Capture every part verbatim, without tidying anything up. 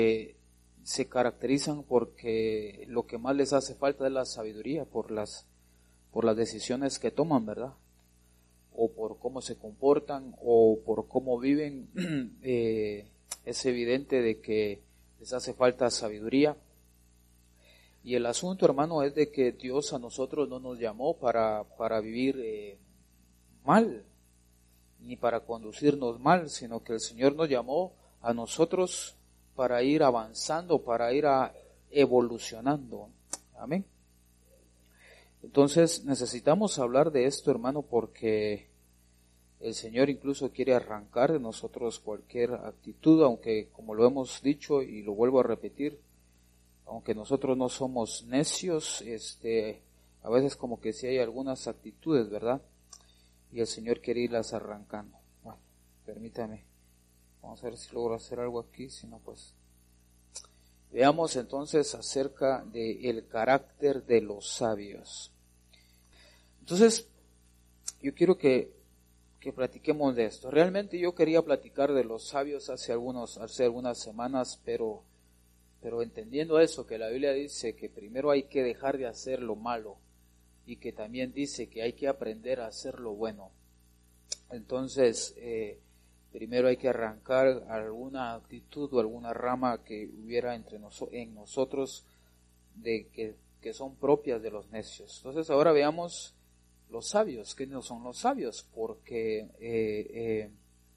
se caracterizan porque lo que más les hace falta es la sabiduría por las, por las decisiones que toman, ¿verdad? O por cómo se comportan o por cómo viven. eh, es evidente de que les hace falta sabiduría. Y el asunto, hermano, es de que Dios a nosotros no nos llamó para, para vivir eh, mal, ni para conducirnos mal, sino que el Señor nos llamó a nosotros para ir avanzando, para ir a evolucionando. Amén. Entonces necesitamos hablar de esto, hermano, porque el Señor incluso quiere arrancar de nosotros cualquier actitud, aunque como lo hemos dicho y lo vuelvo a repetir, aunque nosotros no somos necios, este, a veces como que sí hay algunas actitudes, ¿verdad? Y el Señor quiere irlas arrancando. Bueno, permítame. Vamos a ver si logro hacer algo aquí, si no pues. Veamos entonces acerca del carácter de los sabios. Entonces, yo quiero que, que platiquemos de esto. Realmente yo quería platicar de los sabios hace algunos, hace algunas semanas, pero, pero entendiendo eso, que la Biblia dice que primero hay que dejar de hacer lo malo y que también dice que hay que aprender a hacer lo bueno. Entonces, eh, primero hay que arrancar alguna actitud o alguna rama que hubiera entre noso- en nosotros de que, que son propias de los necios. Entonces ahora veamos los sabios. ¿Qué no son los sabios? Porque eh, eh,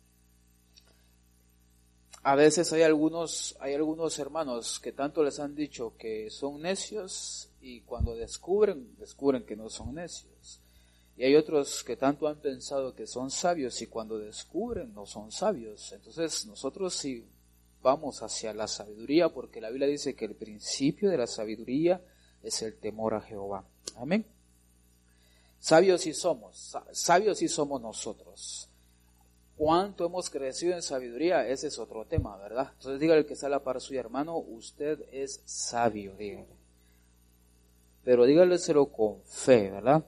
a veces hay algunos, hay algunos hermanos que tanto les han dicho que son necios y cuando descubren, descubren que no son necios. Y hay otros que tanto han pensado que son sabios y cuando descubren no son sabios. Entonces nosotros sí vamos hacia la sabiduría porque la Biblia dice que el principio de la sabiduría es el temor a Jehová. Amén. Sabios sí somos, sabios sí somos nosotros. ¿Cuánto hemos crecido en sabiduría? Ese es otro tema, ¿verdad? Entonces dígale al que está a la par suya, hermano, usted es sabio, dígale. Pero dígaleselo con fe, ¿verdad?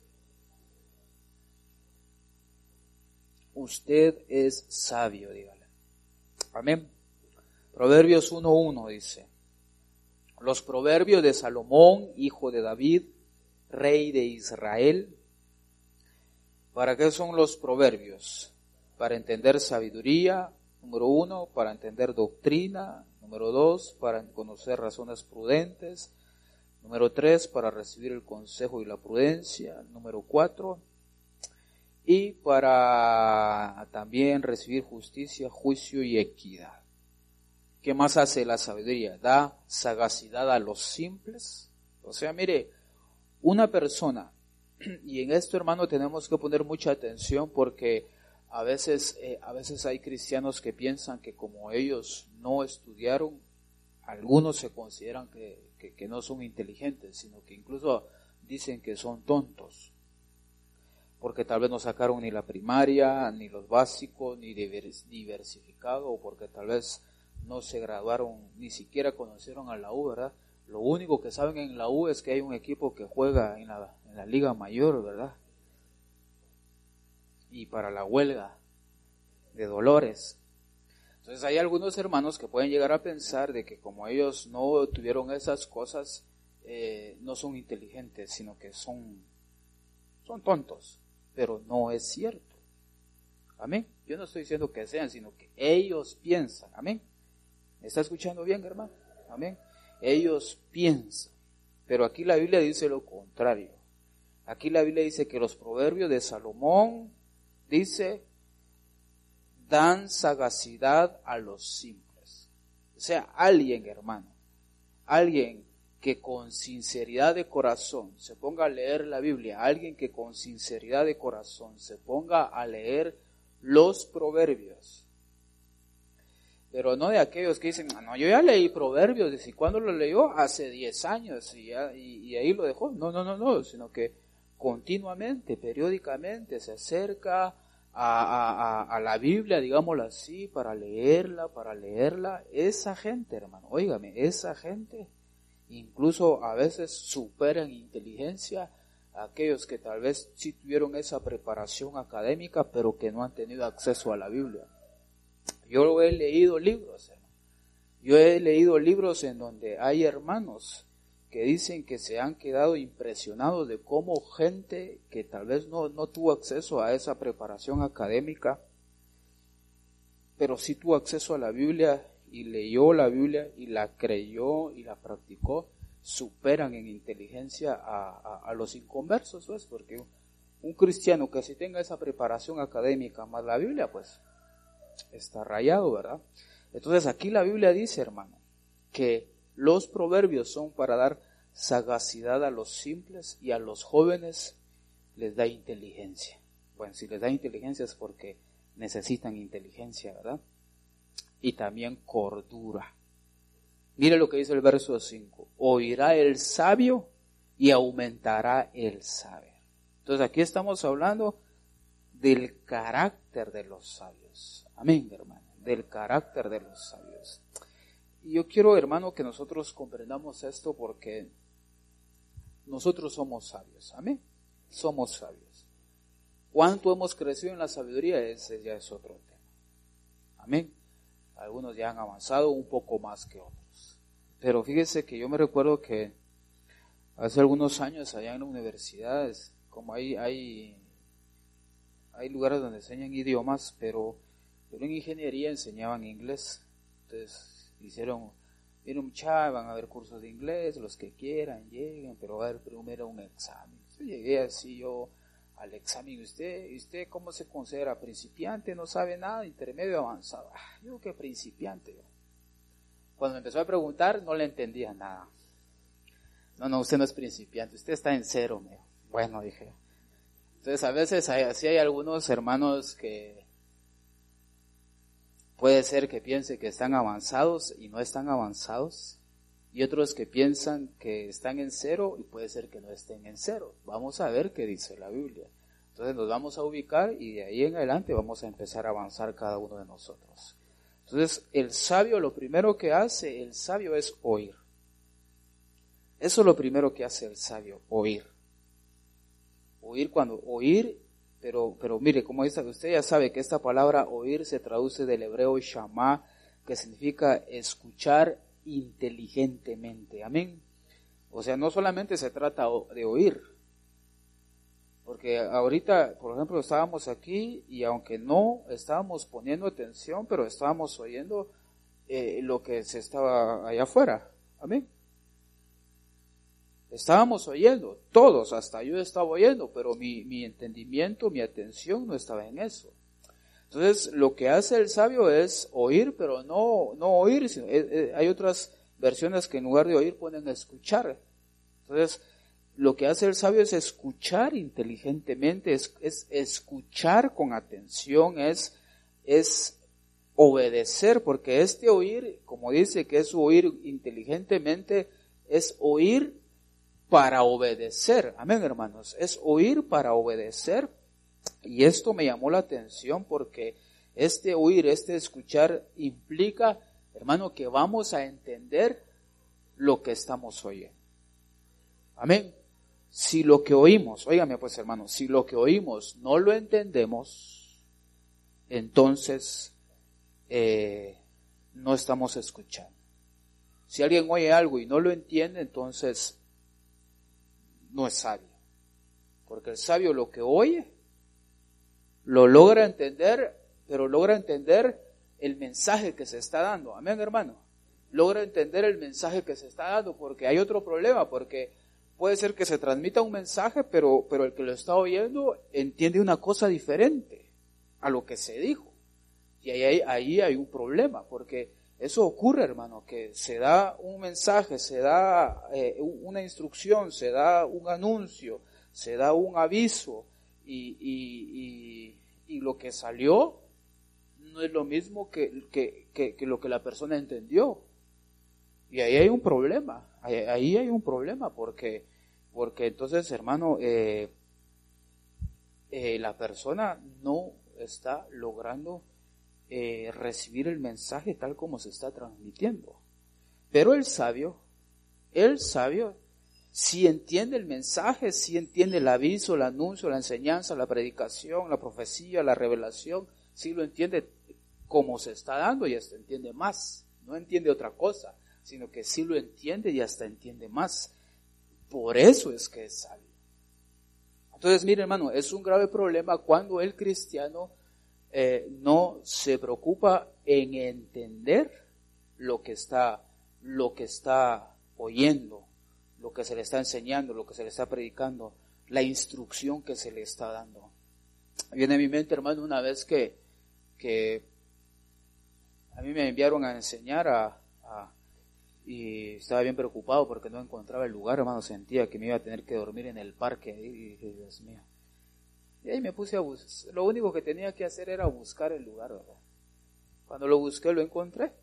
Usted es sabio, dígale. Amén. Proverbios uno uno dice, los proverbios de Salomón, hijo de David, rey de Israel. ¿Para qué son los proverbios? Para entender sabiduría, número uno, para entender doctrina, número dos, para conocer razones prudentes, número tres, para recibir el consejo y la prudencia, número cuatro, y para también recibir justicia, juicio y equidad. ¿Qué más hace la sabiduría? Da sagacidad a los simples. O sea, mire, una persona, y en esto, hermano, tenemos que poner mucha atención porque a veces, eh, a veces hay cristianos que piensan que como ellos no estudiaron, algunos se consideran que, que, que no son inteligentes, sino que incluso dicen que son tontos. Porque tal vez no sacaron ni la primaria, ni los básicos, ni diversificado, o porque tal vez no se graduaron, ni siquiera conocieron a la U, ¿verdad? Lo único que saben en la U es que hay un equipo que juega en la, en la Liga Mayor, ¿verdad? Y para la huelga de Dolores. Entonces hay algunos hermanos que pueden llegar a pensar de que como ellos no tuvieron esas cosas, eh, no son inteligentes, sino que son, son tontos. Pero no es cierto. Amén. Yo no estoy diciendo que sean, sino que ellos piensan. Amén. ¿Me está escuchando bien, hermano? Amén. Ellos piensan. Pero aquí la Biblia dice lo contrario. Aquí la Biblia dice que los proverbios de Salomón, dice, dan sagacidad a los simples. O sea, alguien, hermano, alguien que con sinceridad de corazón se ponga a leer la Biblia, alguien que con sinceridad de corazón se ponga a leer los proverbios, pero no de aquellos que dicen, no, yo ya leí proverbios, ¿y cuándo lo leyó? Hace diez años, y, ya, y, y ahí lo dejó. No, no, no, no, sino que continuamente, periódicamente se acerca a, a, a, a la Biblia, digámoslo así, para leerla, para leerla. Esa gente, hermano, óigame, esa gente incluso a veces supera en inteligencia a aquellos que tal vez sí tuvieron esa preparación académica, pero que no han tenido acceso a la Biblia. Yo he leído libros, hermano, Yo he leído libros en donde hay hermanos que dicen que se han quedado impresionados de cómo gente que tal vez no, no tuvo acceso a esa preparación académica, pero sí tuvo acceso a la Biblia y leyó la Biblia y la creyó y la practicó, superan en inteligencia a, a, a los inconversos, pues, porque un cristiano que si tenga esa preparación académica más la Biblia, pues está rayado, ¿verdad? Entonces aquí la Biblia dice, hermano, que los proverbios son para dar sagacidad a los simples y a los jóvenes les da inteligencia. Bueno, si les da inteligencia es porque necesitan inteligencia, ¿verdad? Y también cordura. Mire lo que dice el verso cinco. Oirá el sabio y aumentará el saber. Entonces aquí estamos hablando del carácter de los sabios. Amén, hermano. Del carácter de los sabios. Y yo quiero, hermano, que nosotros comprendamos esto porque nosotros somos sabios. Amén. Somos sabios. ¿Cuánto hemos crecido en la sabiduría? Ese ya es otro tema. Amén. Algunos ya han avanzado un poco más que otros. Pero fíjese que yo me recuerdo que hace algunos años allá en la universidad, como hay, hay, hay lugares donde enseñan idiomas, pero, pero en ingeniería enseñaban inglés. Entonces hicieron, miren muchachos, van a haber cursos de inglés, los que quieran, lleguen, pero va a haber primero un examen. Yo llegué así yo al examen, ¿usted, usted cómo se considera? ¿Principiante? ¿No sabe nada? ¿Intermedio? ¿Avanzado? Ah, yo que principiante. Yo. Cuando me empezó a preguntar, no le entendía nada. No, no, usted no es principiante, usted está en cero. Me dijo. Bueno, dije. Entonces, a veces hay, así hay algunos hermanos que puede ser que piensen que están avanzados y no están avanzados. Y otros que piensan que están en cero y puede ser que no estén en cero. Vamos a ver qué dice la Biblia. Entonces nos vamos a ubicar y de ahí en adelante vamos a empezar a avanzar cada uno de nosotros. Entonces el sabio, lo primero que hace el sabio es oír. Eso es lo primero que hace el sabio, oír. Oír cuando, oír, pero, pero mire, como dice, usted ya sabe que esta palabra oír se traduce del hebreo shamá, que significa escuchar inteligentemente, amén. O sea, no solamente se trata de oír, porque ahorita, por ejemplo, estábamos aquí y aunque no estábamos poniendo atención, pero estábamos oyendo eh, lo que se estaba allá afuera, amén. Estábamos oyendo, todos, hasta yo estaba oyendo, pero mi, mi entendimiento, mi atención no estaba en eso. Entonces, lo que hace el sabio es oír, pero no, no oír, sino, eh, eh, hay otras versiones que en lugar de oír ponen escuchar. Entonces, lo que hace el sabio es escuchar inteligentemente, es, es escuchar con atención, es, es obedecer, porque este oír, como dice que es oír inteligentemente, es oír para obedecer. Amén, hermanos, es oír para obedecer. Y esto me llamó la atención porque este oír, este escuchar implica, hermano, que vamos a entender lo que estamos oyendo. Amén. Si lo que oímos, óigame pues hermano, si lo que oímos no lo entendemos, entonces eh, no estamos escuchando. Si alguien oye algo y no lo entiende, entonces no es sabio. Porque el sabio lo que oye, lo logra entender, pero logra entender el mensaje que se está dando. Amén, hermano. Logra entender el mensaje que se está dando, porque hay otro problema, porque puede ser que se transmita un mensaje, pero, pero el que lo está oyendo entiende una cosa diferente a lo que se dijo. Y ahí, ahí hay un problema, porque eso ocurre, hermano, que se da un mensaje, se da eh, una instrucción, se da un anuncio, se da un aviso, y, y, y, y lo que salió no es lo mismo que, que, que, que lo que la persona entendió. Y ahí hay un problema, ahí, ahí hay un problema, porque, porque entonces, hermano, eh, eh, la persona no está logrando eh, recibir el mensaje tal como se está transmitiendo. Pero el sabio, el sabio, si entiende el mensaje, si entiende el aviso, el anuncio, la enseñanza, la predicación, la profecía, la revelación, si lo entiende como se está dando y hasta entiende más. no entiende otra cosa, sino que sí lo entiende y hasta entiende más. Por eso es que es sabio. Entonces, mire hermano, es un grave problema cuando el cristiano eh, no se preocupa en entender lo que está, lo que está oyendo, lo que se le está enseñando, lo que se le está predicando, la instrucción que se le está dando. Viene a mi mente, hermano, una vez que, que a mí me enviaron a enseñar a, a, y estaba bien preocupado porque no encontraba el lugar, hermano, sentía que me iba a tener que dormir en el parque, y dije, Dios mío. Y ahí me puse a buscar, lo único que tenía que hacer era buscar el lugar, ¿verdad? Cuando lo busqué, lo encontré.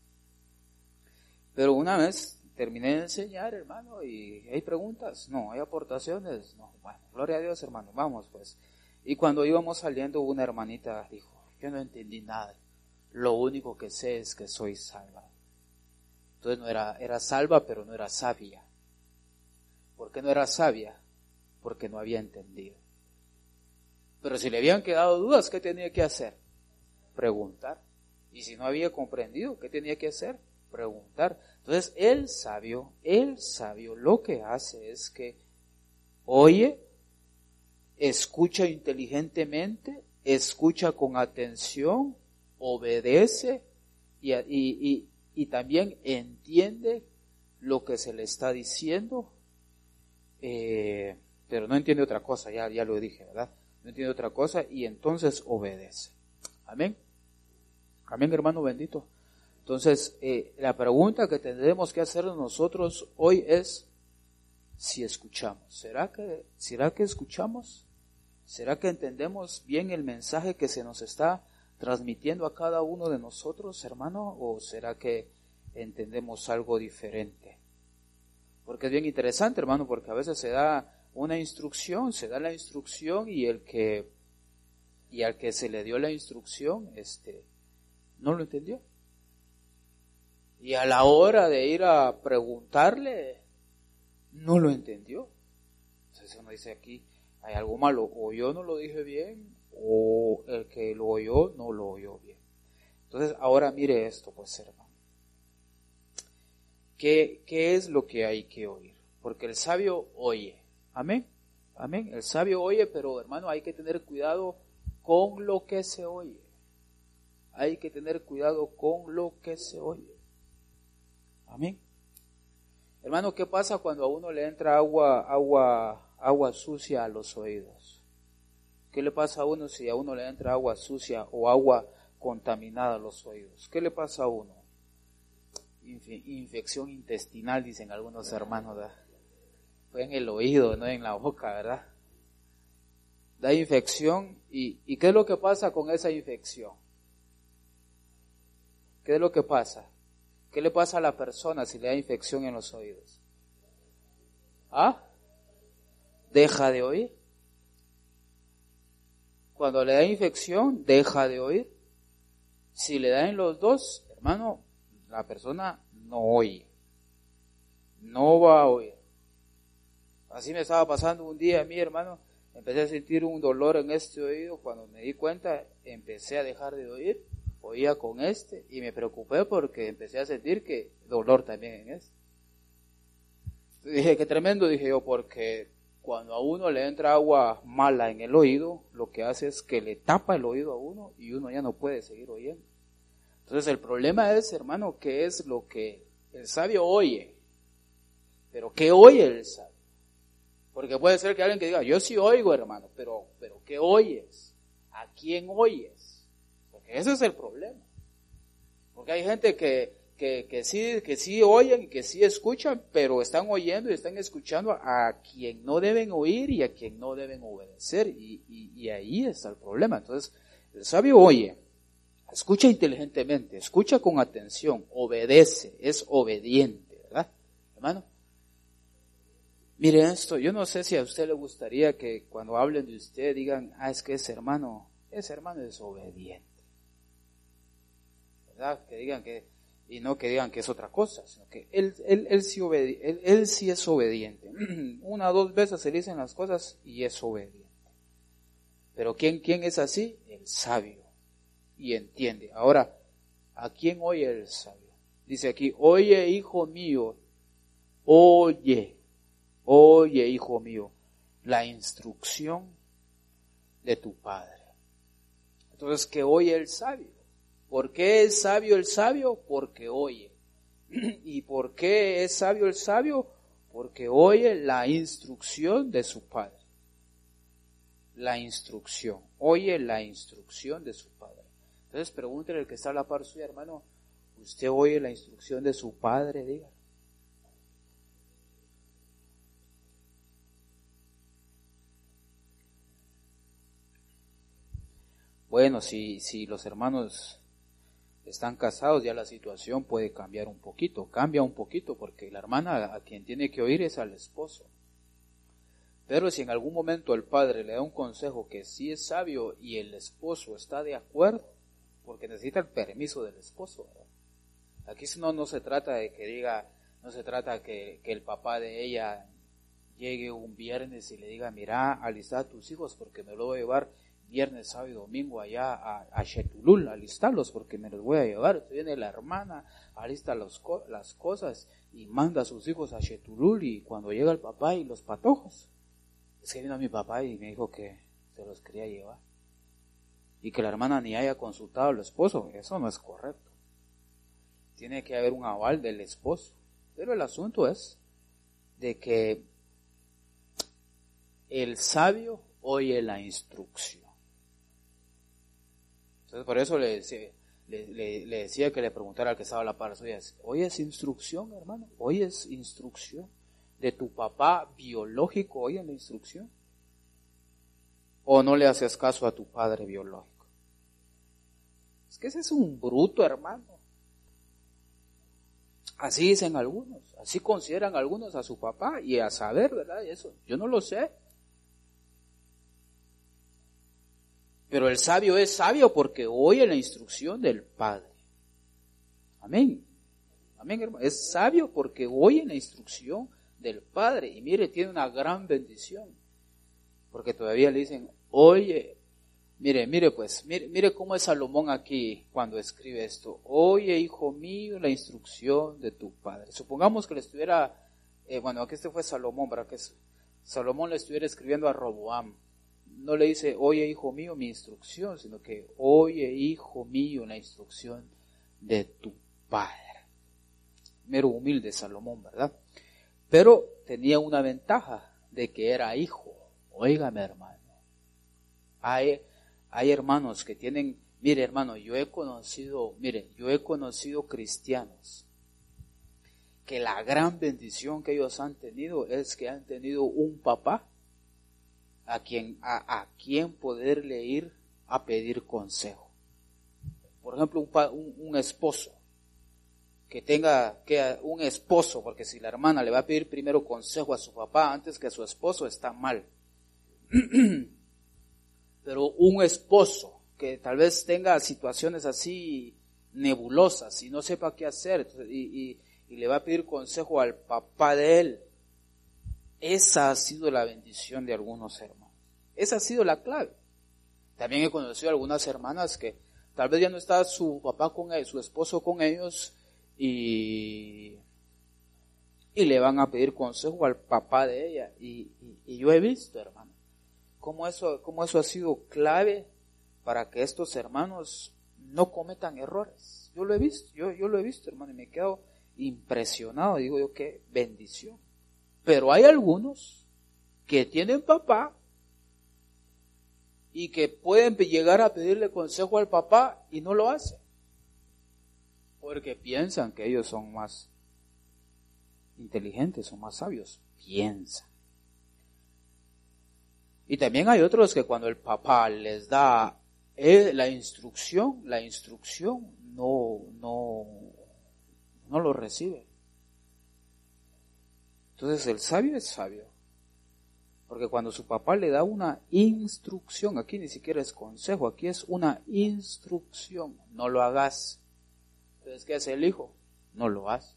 Pero una vez terminé de enseñar, hermano, y hay preguntas, no, hay aportaciones, no, bueno, gloria a Dios, hermano, vamos pues. Y cuando íbamos saliendo, una hermanita dijo, yo no entendí nada, lo único que sé es que soy salva. Entonces no era, era salva, pero no era sabia. ¿Por qué no era sabia? Porque no había entendido. Pero si le habían quedado dudas, ¿qué tenía que hacer? Preguntar. Y si no había comprendido, ¿qué tenía que hacer? Preguntar. Entonces el sabio, el sabio lo que hace es que oye, escucha inteligentemente, escucha con atención, obedece y, y, y, y también entiende lo que se le está diciendo, eh, pero no entiende otra cosa, ya, ya lo dije, ¿verdad? No entiende otra cosa y entonces obedece. Amén. Amén, hermano bendito. Entonces, eh, la pregunta que tendremos que hacer nosotros hoy es si escuchamos. ¿Será que, será que escuchamos? ¿Será que entendemos bien el mensaje que se nos está transmitiendo a cada uno de nosotros, hermano? ¿O será que entendemos algo diferente? Porque es bien interesante, hermano, porque a veces se da una instrucción, se da la instrucción y el que, y al que se le dio la instrucción, este, no lo entendió. Y a la hora de ir a preguntarle, no lo entendió. Entonces uno dice aquí, hay algo malo, o yo no lo dije bien, o el que lo oyó no lo oyó bien. Entonces ahora mire esto, pues hermano. ¿Qué, qué es lo que hay que oír? Porque el sabio oye. Amén. Amén. El sabio oye, pero hermano, hay que tener cuidado con lo que se oye. Hay que tener cuidado con lo que se oye. Amén. Hermano, ¿qué pasa cuando a uno le entra agua, agua, agua sucia a los oídos? ¿Qué le pasa a uno si a uno le entra agua sucia o agua contaminada a los oídos? ¿Qué le pasa a uno? Infe- infección intestinal, dicen algunos hermanos, ¿verdad? Fue en el oído, no en la boca, ¿verdad? Da infección y, ¿y qué es lo que pasa con esa infección? ¿Qué es lo que pasa? ¿Qué le pasa a la persona si le da infección en los oídos? ¿Ah? Deja de oír. Cuando le da infección, deja de oír. Si le da en los dos, hermano, la persona no oye. No va a oír. Así me estaba pasando un día a mí, hermano. Empecé a sentir un dolor en este oído. Cuando me di cuenta, empecé a dejar de oír. Oía con este y me preocupé porque empecé a sentir que dolor también en este. Dije, qué tremendo, dije yo, porque cuando a uno le entra agua mala en el oído, lo que hace es que le tapa el oído a uno y uno ya no puede seguir oyendo. Entonces el problema es, hermano, ¿qué es lo que el sabio oye? ¿Pero qué oye el sabio? Porque puede ser que alguien que diga, yo sí oigo, hermano, pero, pero ¿qué oyes? ¿A quién oyes? Porque ese es el problema. Porque hay gente que, que, que sí, que sí oyen y que sí escuchan, pero están oyendo y están escuchando a quien no deben oír y a quien no deben obedecer. Y, y, y ahí está el problema. Entonces, el sabio oye, escucha inteligentemente, escucha con atención, obedece, es obediente, ¿verdad, hermano? Mire esto, yo no sé si a usted le gustaría que cuando hablen de usted digan, ah, es que ese hermano, ese hermano es obediente. ¿Verdad? Que digan que, y no que digan que es otra cosa, sino que él, él, él, sí, obedi- él, él sí es obediente. Una o dos veces se le dicen las cosas y es obediente. Pero ¿quién, quién es así? El sabio. Y entiende. Ahora, ¿a quién oye el sabio? Dice aquí, oye, hijo mío, oye, oye, hijo mío, la instrucción de tu padre. Entonces, ¿qué oye el sabio? ¿Por qué es sabio el sabio? Porque oye. ¿Y por qué es sabio el sabio? Porque oye la instrucción de su padre. La instrucción. Oye la instrucción de su padre. Entonces pregúntele al que está a la par suya, hermano, ¿usted oye la instrucción de su padre? Diga. Bueno, si, si los hermanos están casados, ya la situación puede cambiar un poquito, cambia un poquito, porque la hermana a quien tiene que oír es al esposo. Pero si en algún momento el padre le da un consejo que sí es sabio y el esposo está de acuerdo, porque necesita el permiso del esposo, ¿verdad? Aquí no, no se trata de que diga, no se trata que, que el papá de ella llegue un viernes y le diga, mira, alista a tus hijos porque me lo voy a llevar viernes, sábado y domingo allá a, a Chetulul, alistarlos porque me los voy a llevar. Entonces viene la hermana, alista los, las cosas y manda a sus hijos a Chetulul, y cuando llega el papá y los patojos, es que vino a mi papá y me dijo que se los quería llevar. Y que la hermana ni haya consultado al esposo, eso no es correcto. Tiene que haber un aval del esposo. Pero el asunto es de que el sabio oye la instrucción. Entonces por eso le decía, le, le, le decía que le preguntara al que estaba a la par suya, ¿oyes instrucción, hermano? ¿Oyes instrucción de tu papá biológico? ¿Oyes la instrucción? ¿O no le haces caso a tu padre biológico? Es que ese es un bruto, hermano. Así dicen algunos, así consideran algunos a su papá, y a saber, ¿verdad? Eso, yo no lo sé. Pero el sabio es sabio porque oye la instrucción del Padre. Amén. Amén, hermano. Es sabio porque oye la instrucción del Padre. Y mire, tiene una gran bendición. Porque todavía le dicen, oye, mire, mire pues, mire, mire cómo es Salomón aquí cuando escribe esto. Oye, hijo mío, la instrucción de tu Padre. Supongamos que le estuviera, eh, bueno, aquí este fue Salomón, para que Salomón le estuviera escribiendo a Roboam. No le dice, oye, hijo mío, mi instrucción, sino que, oye, hijo mío, la instrucción de tu padre. Mero humilde Salomón, ¿verdad? Pero tenía una ventaja de que era hijo. Óigame, hermano. Hay, hay hermanos que tienen, mire, hermano, yo he conocido, mire, yo he conocido cristianos que la gran bendición que ellos han tenido es que han tenido un papá a quien, a, a quien poderle ir a pedir consejo. Por ejemplo, un, un, un esposo, que tenga que un esposo, porque si la hermana le va a pedir primero consejo a su papá antes que a su esposo, está mal. Pero un esposo que tal vez tenga situaciones así nebulosas y no sepa qué hacer, y, y, y le va a pedir consejo al papá de él, esa ha sido la bendición de algunos hermanos. Esa ha sido la clave. También he conocido algunas hermanas que tal vez ya no está su papá con él, su esposo con ellos, y, y le van a pedir consejo al papá de ella. Y, y, y yo he visto, hermano, cómo eso, cómo eso ha sido clave para que estos hermanos no cometan errores. Yo lo he visto, yo, yo lo he visto, hermano, y me quedo impresionado. Digo yo, qué bendición. Pero hay algunos que tienen papá y que pueden llegar a pedirle consejo al papá y no lo hacen, porque piensan que ellos son más inteligentes, son más sabios, piensan. Y también hay otros que cuando el papá les da la instrucción, la instrucción no, no, no lo recibe. Entonces el sabio es sabio, porque cuando su papá le da una instrucción, aquí ni siquiera es consejo, aquí es una instrucción, no lo hagas. Entonces, ¿qué hace el hijo? No lo hace.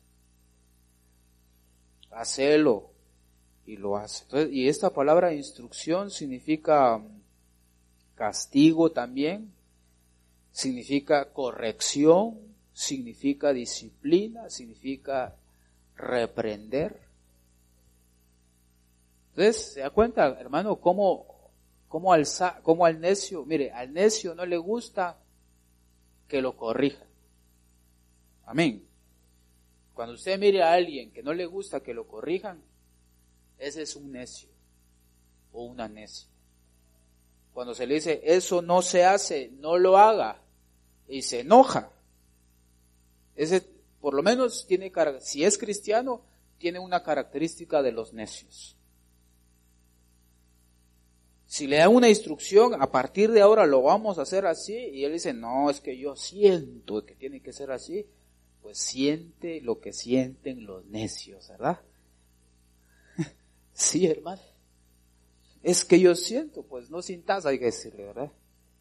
Hacelo, y lo hace. Entonces, y esta palabra instrucción significa castigo también, significa corrección, significa disciplina, significa reprender. Entonces, ¿se da cuenta, hermano, cómo, cómo, al, cómo al necio, mire, al necio no le gusta que lo corrija? Amén. Cuando usted mire a alguien que no le gusta que lo corrijan, ese es un necio o una necia. Cuando se le dice, eso no se hace, no lo haga, y se enoja, ese por lo menos tiene, si es cristiano, tiene una característica de los necios. Si le dan una instrucción, a partir de ahora lo vamos a hacer así, y él dice, no, es que yo siento que tiene que ser así, pues siente lo que sienten los necios, ¿verdad? Sí, hermano. Es que yo siento, pues no sintas, hay que decirle, ¿verdad?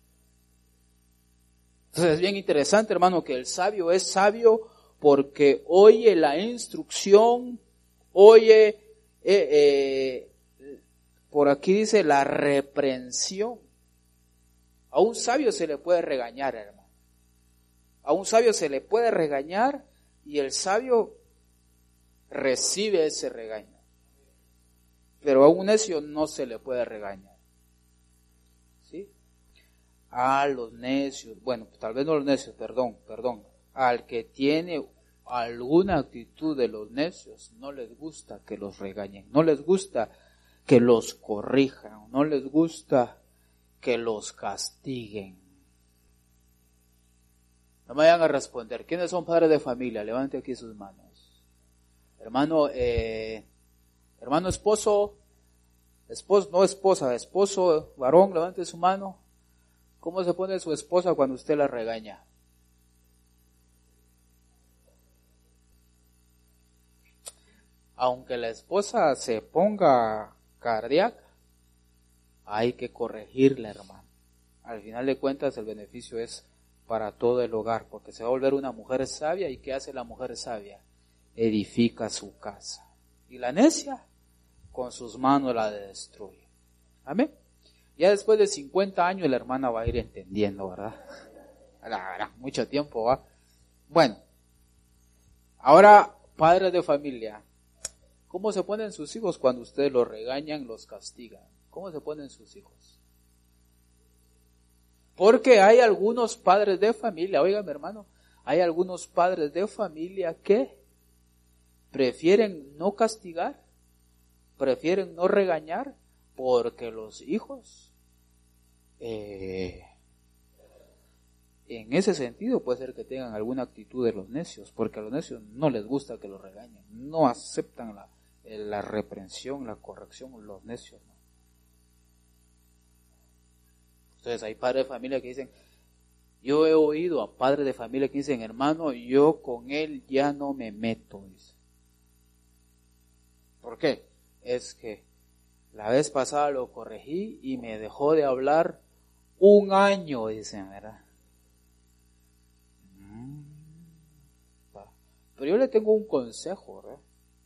Entonces es bien interesante, hermano, que el sabio es sabio porque oye la instrucción, oye, eh, eh, por aquí dice la reprensión. A un sabio se le puede regañar, hermano. A un sabio se le puede regañar y el sabio recibe ese regaño. Pero a un necio no se le puede regañar. ¿Sí? A los necios, bueno, tal vez no los necios, perdón, perdón. Al que tiene alguna actitud de los necios, no les gusta que los regañen, no les gusta que los corrijan, no les gusta que los castiguen. No me vayan a responder. ¿Quiénes son padres de familia? Levante aquí sus manos. Hermano, eh, hermano esposo, esposo, no esposa, esposo, varón, levante su mano. ¿Cómo se pone su esposa cuando usted la regaña? Aunque la esposa se ponga cardíaca, hay que corregirla, hermano. Al final de cuentas el beneficio es para todo el hogar, porque se va a volver una mujer sabia. ¿Y qué hace la mujer sabia? Edifica su casa. Y la necia, con sus manos la destruye. Amén. Ya después de cincuenta años la hermana va a ir entendiendo, ¿verdad? La verdad, mucho tiempo va. Bueno, ahora, padres de familia, ¿cómo se ponen sus hijos cuando ustedes los regañan, los castigan? ¿Cómo se ponen sus hijos? Porque hay algunos padres de familia, oigan hermano, hay algunos padres de familia que prefieren no castigar, prefieren no regañar, porque los hijos, eh, en ese sentido puede ser que tengan alguna actitud de los necios, porque a los necios no les gusta que los regañen, no aceptan la, la reprensión, la corrección, los necios, ¿no? Entonces hay padres de familia que dicen, yo he oído a padres de familia que dicen, hermano, yo con él ya no me meto, dice. ¿Por qué? Es que la vez pasada lo corregí y me dejó de hablar un año, dicen, ¿verdad? Pero yo le tengo un consejo, ¿verdad?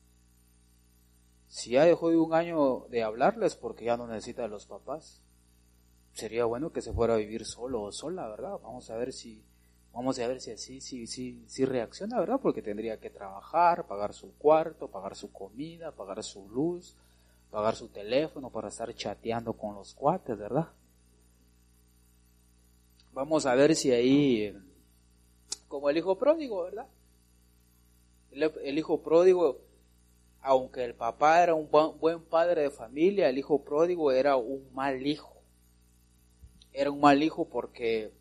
Si ya dejó de un año de hablarles porque ya no necesita de los papás, sería bueno que se fuera a vivir solo o sola, ¿verdad? Vamos a ver si, vamos a ver si así, si, si, si reacciona, ¿verdad? Porque tendría que trabajar, pagar su cuarto, pagar su comida, pagar su luz, pagar su teléfono para estar chateando con los cuates, ¿verdad? Vamos a ver si ahí, como el hijo pródigo, ¿verdad? El, el hijo pródigo, aunque el papá era un buen padre de familia, el hijo pródigo era un mal hijo. Era un mal hijo porque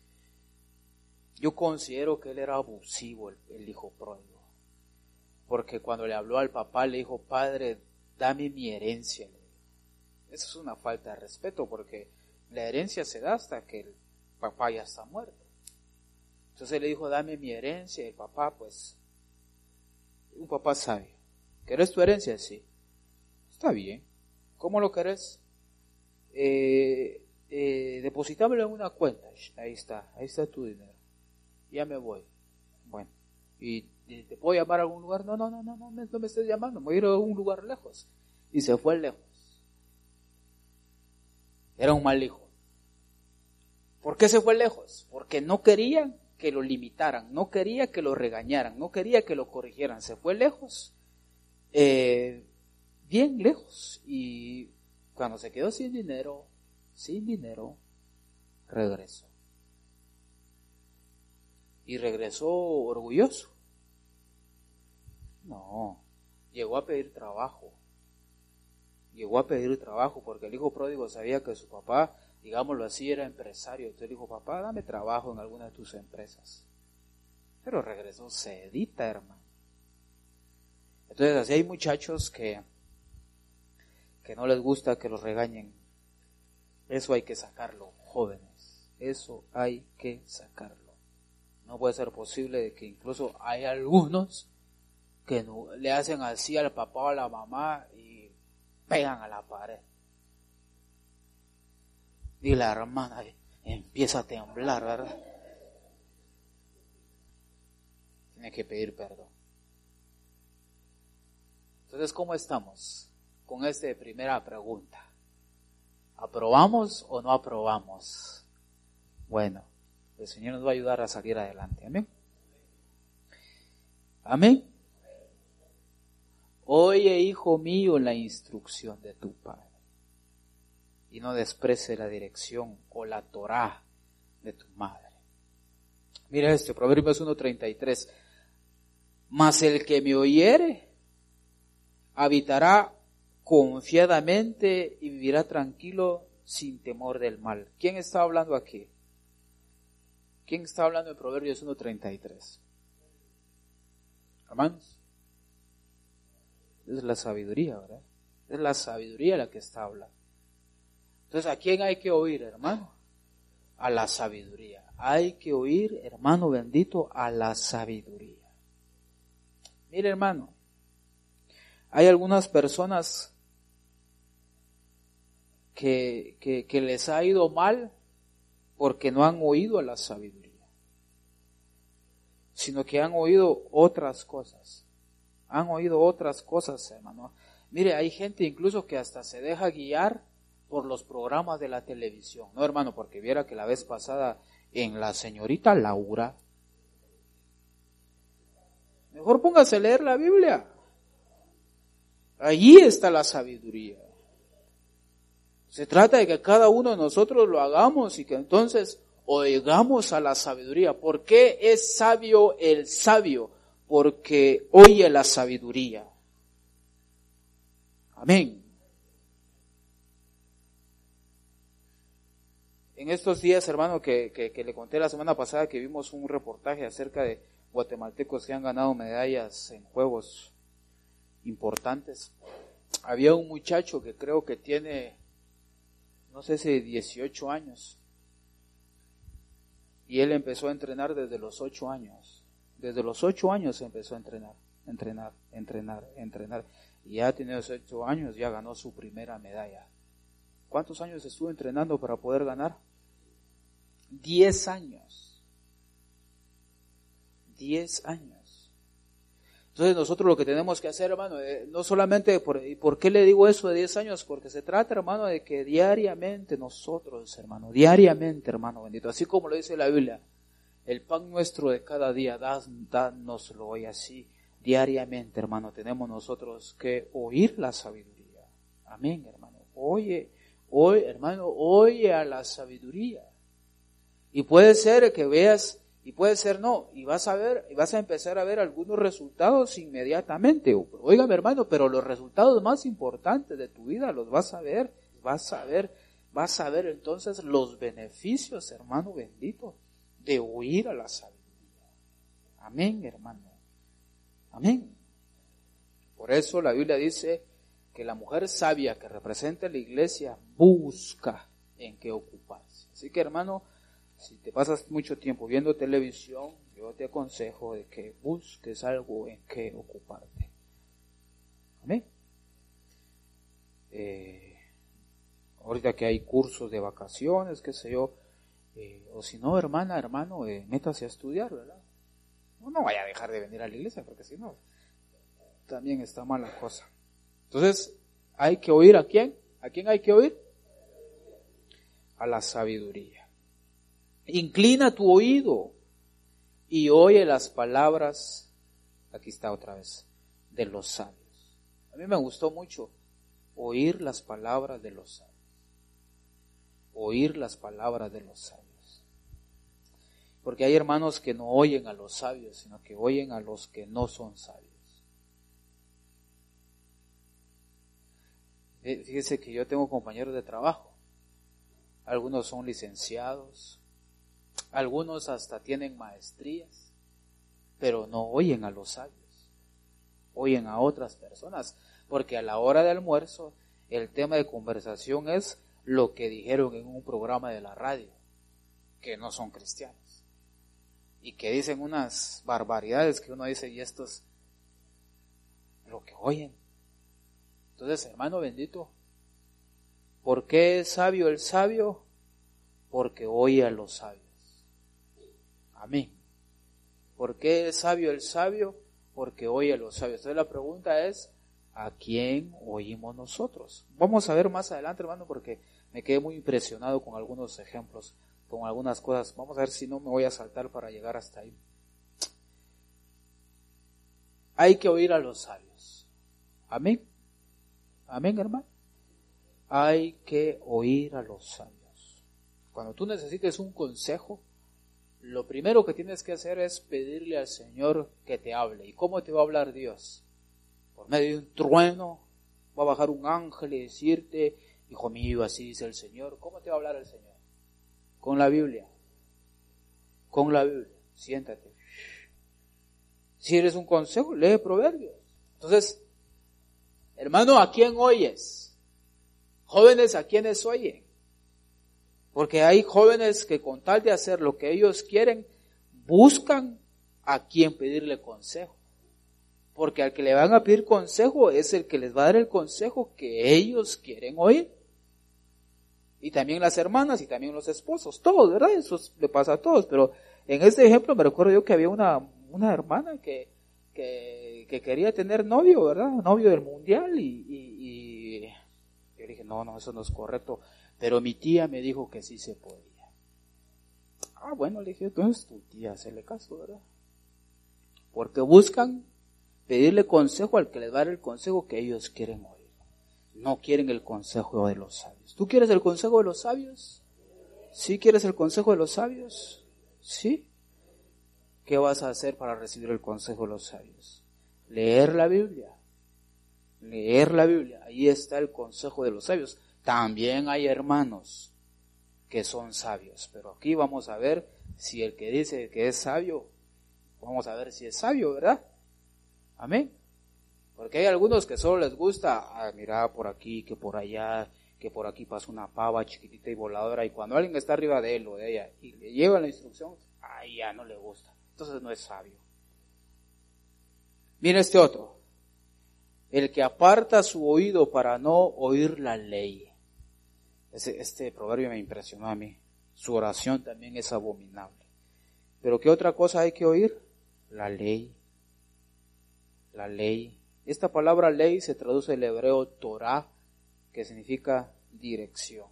yo considero que él era abusivo, el, el hijo pródigo. Porque cuando le habló al papá, le dijo, padre, dame mi herencia. Eso es una falta de respeto, porque la herencia se da hasta que el papá ya está muerto. Entonces le dijo, dame mi herencia, y el papá, pues, un papá sabio. ¿Querés tu herencia? Sí. Está bien. ¿Cómo lo querés? Eh... Eh, depositámelo en una cuenta. Ahí está, ahí está tu dinero. Ya me voy. Bueno, ¿y te puedo llamar a algún lugar? No, no, no, no, no, no me estés llamando, me voy a ir a un lugar lejos. Y se fue lejos. Era un mal hijo. ¿Por qué se fue lejos? Porque no querían que lo limitaran, no quería que lo regañaran, no quería que lo corrigieran, se fue lejos, eh, bien lejos, y cuando se quedó sin dinero, sin dinero, regresó. Y regresó orgulloso. No, llegó a pedir trabajo. Llegó a pedir trabajo porque el hijo pródigo sabía que su papá, digámoslo así, era empresario. Entonces dijo, papá, dame trabajo en alguna de tus empresas. Pero regresó sedita, hermano. Entonces así hay muchachos que, que no les gusta que los regañen. Eso hay que sacarlo, jóvenes. Eso hay que sacarlo. No puede ser posible de que incluso hay algunos que no, le hacen así al papá o a la mamá y pegan a la pared. Y la hermana empieza a temblar, ¿verdad? Tiene que pedir perdón. Entonces, ¿cómo estamos con esta primera pregunta? ¿Aprobamos o no aprobamos? Bueno, el Señor nos va a ayudar a salir adelante. Amén. Amén. Oye, hijo mío, la instrucción de tu padre, y no desprecie la dirección o la Torá de tu madre. Mira este, Proverbios uno treinta y tres. Mas el que me oyere habitará confiadamente y vivirá tranquilo sin temor del mal. ¿Quién está hablando aquí? ¿Quién está hablando en Proverbios uno treinta y tres? Hermanos, es la sabiduría, ¿verdad? Es la sabiduría la que está hablando. Entonces, ¿a quién hay que oír, hermano? A la sabiduría. Hay que oír, hermano bendito, a la sabiduría. Mire, hermano, hay algunas personas que, que, que les ha ido mal porque no han oído a la sabiduría, sino que han oído otras cosas. Han oído otras cosas, hermano. Mire, hay gente incluso que hasta se deja guiar por los programas de la televisión. No, hermano, porque viera que la vez pasada en La Señorita Laura, mejor póngase a leer la Biblia. Allí está la sabiduría. Se trata de que cada uno de nosotros lo hagamos y que entonces oigamos a la sabiduría. ¿Por qué es sabio el sabio? Porque oye la sabiduría. Amén. En estos días, hermano, que, que, que le conté la semana pasada que vimos un reportaje acerca de guatemaltecos que han ganado medallas en juegos importantes. Había un muchacho que creo que tiene, no sé si dieciocho años, y él empezó a entrenar desde los ocho años. Desde los ocho años empezó a entrenar, entrenar, entrenar, entrenar. Y ya tiene los ocho años, ya ganó su primera medalla. ¿Cuántos años estuvo entrenando para poder ganar? Diez años. Diez años. Entonces nosotros lo que tenemos que hacer, hermano, eh, no solamente, por, ¿y por qué le digo eso de diez años? Porque se trata, hermano, de que diariamente nosotros, hermano, diariamente, hermano bendito, así como lo dice la Biblia, el pan nuestro de cada día, dánoslo hoy así, diariamente, hermano, tenemos nosotros que oír la sabiduría. Amén, hermano. Oye, oye, hermano, oye a la sabiduría. Y puede ser que veas, y puede ser no, y vas a ver, y vas a empezar a ver algunos resultados inmediatamente. Óigame, hermano, pero los resultados más importantes de tu vida los vas a ver, vas a ver, vas a ver entonces los beneficios, hermano bendito, de oír a la sabiduría. Amén, hermano. Amén. Por eso la Biblia dice que la mujer sabia que representa la iglesia busca en qué ocuparse. Así que, hermano, si te pasas mucho tiempo viendo televisión, yo te aconsejo de que busques algo en qué ocuparte. Amén. Eh, ahorita que hay cursos de vacaciones, qué sé yo, Eh, o si no, hermana, hermano, eh, métase a estudiar, ¿verdad? No, no vaya a dejar de venir a la iglesia, porque si no, también está mala cosa. Entonces, hay que oír a quién, ¿a quién hay que oír? A la sabiduría. Inclina tu oído y oye las palabras, aquí está otra vez, de los sabios. A mí me gustó mucho oír las palabras de los sabios. Oír las palabras de los sabios. Porque hay hermanos que no oyen a los sabios, sino que oyen a los que no son sabios. Fíjese que yo tengo compañeros de trabajo. Algunos son licenciados, algunos hasta tienen maestrías, pero no oyen a los sabios. Oyen a otras personas, porque a la hora de almuerzo el tema de conversación es lo que dijeron en un programa de la radio, que no son cristianos. Y que dicen unas barbaridades que uno dice, y esto es lo que oyen. Entonces, hermano bendito, ¿por qué es sabio el sabio? Porque oye a los sabios. Amén. ¿Por qué es sabio el sabio? Porque oye a los sabios. Entonces la pregunta es, ¿a quién oímos nosotros? Vamos a ver más adelante, hermano, porque me quedé muy impresionado con algunos ejemplos, con algunas cosas. Vamos a ver si no me voy a saltar para llegar hasta ahí. Hay que oír a los sabios. Amén. Amén, hermano. Hay que oír a los sabios. Cuando tú necesites un consejo, lo primero que tienes que hacer es pedirle al Señor que te hable. ¿Y cómo te va a hablar Dios? Por medio de un trueno, va a bajar un ángel y decirte, hijo mío, así dice el Señor. ¿Cómo te va a hablar el Señor? Con la Biblia. Con la Biblia. Siéntate. Si eres un consejo, lee Proverbios. Entonces, hermano, ¿a quién oyes? Jóvenes, ¿a quiénes oyen? Porque hay jóvenes que con tal de hacer lo que ellos quieren, buscan a quién pedirle consejo. Porque al que le van a pedir consejo es el que les va a dar el consejo que ellos quieren oír. Y también las hermanas y también los esposos, todos, ¿verdad? Eso le pasa a todos. Pero en este ejemplo me recuerdo yo que había una, una hermana que, que, que quería tener novio, ¿verdad? Novio del mundial y, y, y yo le dije, no, no, eso no es correcto. Pero mi tía me dijo que sí se podía. Ah, bueno, le dije, entonces tu tía hacerle caso, ¿verdad? Porque buscan pedirle consejo al que les va a dar el consejo que ellos quieren oír. No quieren el consejo de los sabios. ¿Tú quieres el consejo de los sabios? ¿Sí quieres el consejo de los sabios? ¿Sí? ¿Qué vas a hacer para recibir el consejo de los sabios? Leer la Biblia. Leer la Biblia. Ahí está el consejo de los sabios. También hay hermanos que son sabios, pero aquí vamos a ver si el que dice que es sabio, vamos a ver si es sabio, ¿verdad? Amén. Porque hay algunos que solo les gusta, ah, mira por aquí, que por allá, que por aquí pasa una pava chiquitita y voladora, y cuando alguien está arriba de él o de ella y le lleva la instrucción, ay, ya no le gusta. Entonces no es sabio. Mira este otro. El que aparta su oído para no oír la ley. Este, este proverbio me impresionó a mí. Su oración también es abominable. ¿Pero qué otra cosa hay que oír? La ley. La ley. Esta palabra ley se traduce del hebreo Torah, que significa dirección.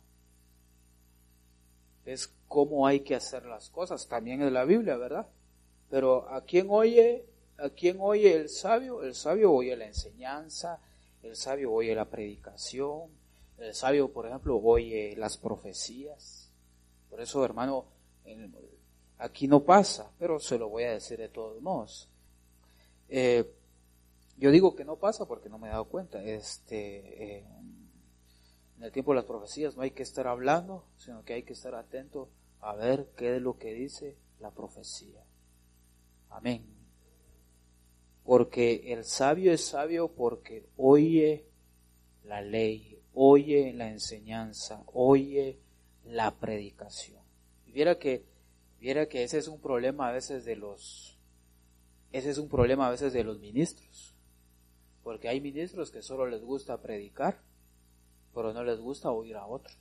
Es cómo hay que hacer las cosas. También es la Biblia, ¿verdad? Pero ¿a quién oye? ¿A quién oye el sabio? El sabio oye la enseñanza, el sabio oye la predicación, el sabio, por ejemplo, oye las profecías. Por eso, hermano, aquí no pasa, pero se lo voy a decir de todos modos. Eh, yo digo que no pasa porque no me he dado cuenta. Este, eh, en el tiempo de las profecías no hay que estar hablando, sino que hay que estar atento a ver qué es lo que dice la profecía. Amén. Porque el sabio es sabio porque oye la ley, oye la enseñanza, oye la predicación. Y viera que, viera que ese es un problema a veces de los, ese es un problema a veces de los ministros. Porque hay ministros que solo les gusta predicar, pero no les gusta oír a otros.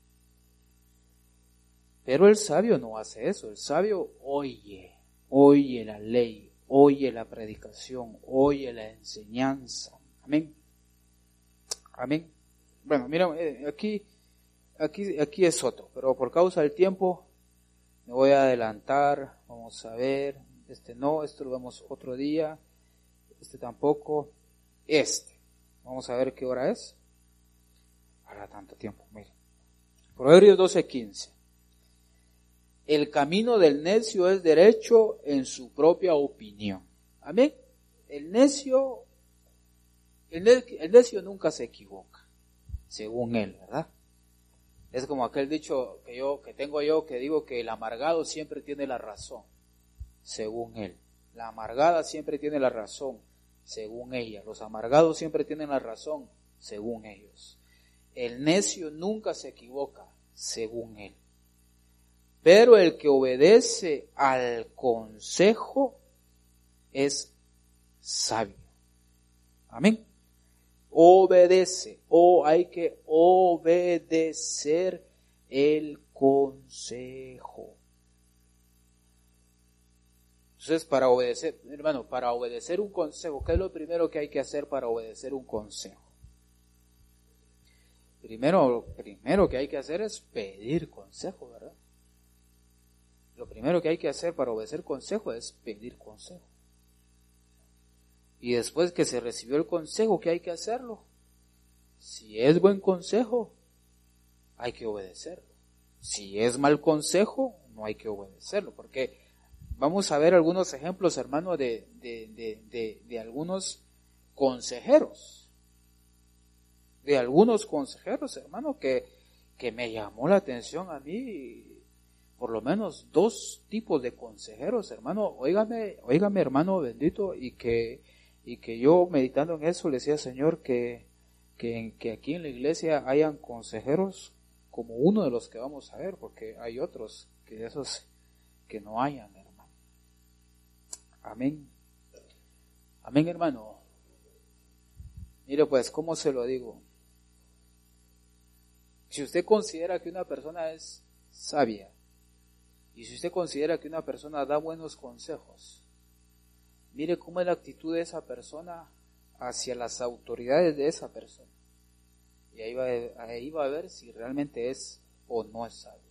Pero el sabio no hace eso. El sabio oye, oye la ley, oye la predicación, oye la enseñanza. Amén. Amén. Bueno, mira, aquí, aquí, aquí es otro, pero por causa del tiempo me voy a adelantar. Vamos a ver, este no, este lo vemos otro día, este tampoco, este. Vamos a ver qué hora es. Para tanto tiempo, mire. Proverbios doce quince. El camino del necio es derecho en su propia opinión. Amén. El necio, el, ne, el necio nunca se equivoca, según él, ¿verdad? Es como aquel dicho que yo, que tengo yo, que digo que el amargado siempre tiene la razón, según él. La amargada siempre tiene la razón, según ella. Los amargados siempre tienen la razón, según ellos. El necio nunca se equivoca, según él. Pero el que obedece al consejo es sabio. Amén. Obedece, o hay que obedecer el consejo. Entonces, para obedecer, hermano, para obedecer un consejo, ¿qué es lo primero que hay que hacer para obedecer un consejo? Primero, lo primero que hay que hacer es pedir consejo, ¿verdad? Lo primero que hay que hacer para obedecer consejo es pedir consejo. Y después que se recibió el consejo, ¿qué hay que hacerlo? Si es buen consejo, hay que obedecerlo. Si es mal consejo, no hay que obedecerlo, porque vamos a ver algunos ejemplos, hermano, de, de, de, de, de algunos consejeros. De algunos consejeros, hermano, que, que me llamó la atención a mí, por lo menos dos tipos de consejeros, hermano. Óigame, óigame, hermano bendito, y que, y que yo meditando en eso le decía, Señor, que, que, que aquí en la iglesia hayan consejeros como uno de los que vamos a ver, porque hay otros que esos que no hayan, hermano. Amén. Amén, hermano. Mire pues, ¿cómo se lo digo? Si usted considera que una persona es sabia, y si usted considera que una persona da buenos consejos, mire cómo es la actitud de esa persona hacia las autoridades de esa persona. Y ahí va, ahí va a ver si realmente es o no es sabia.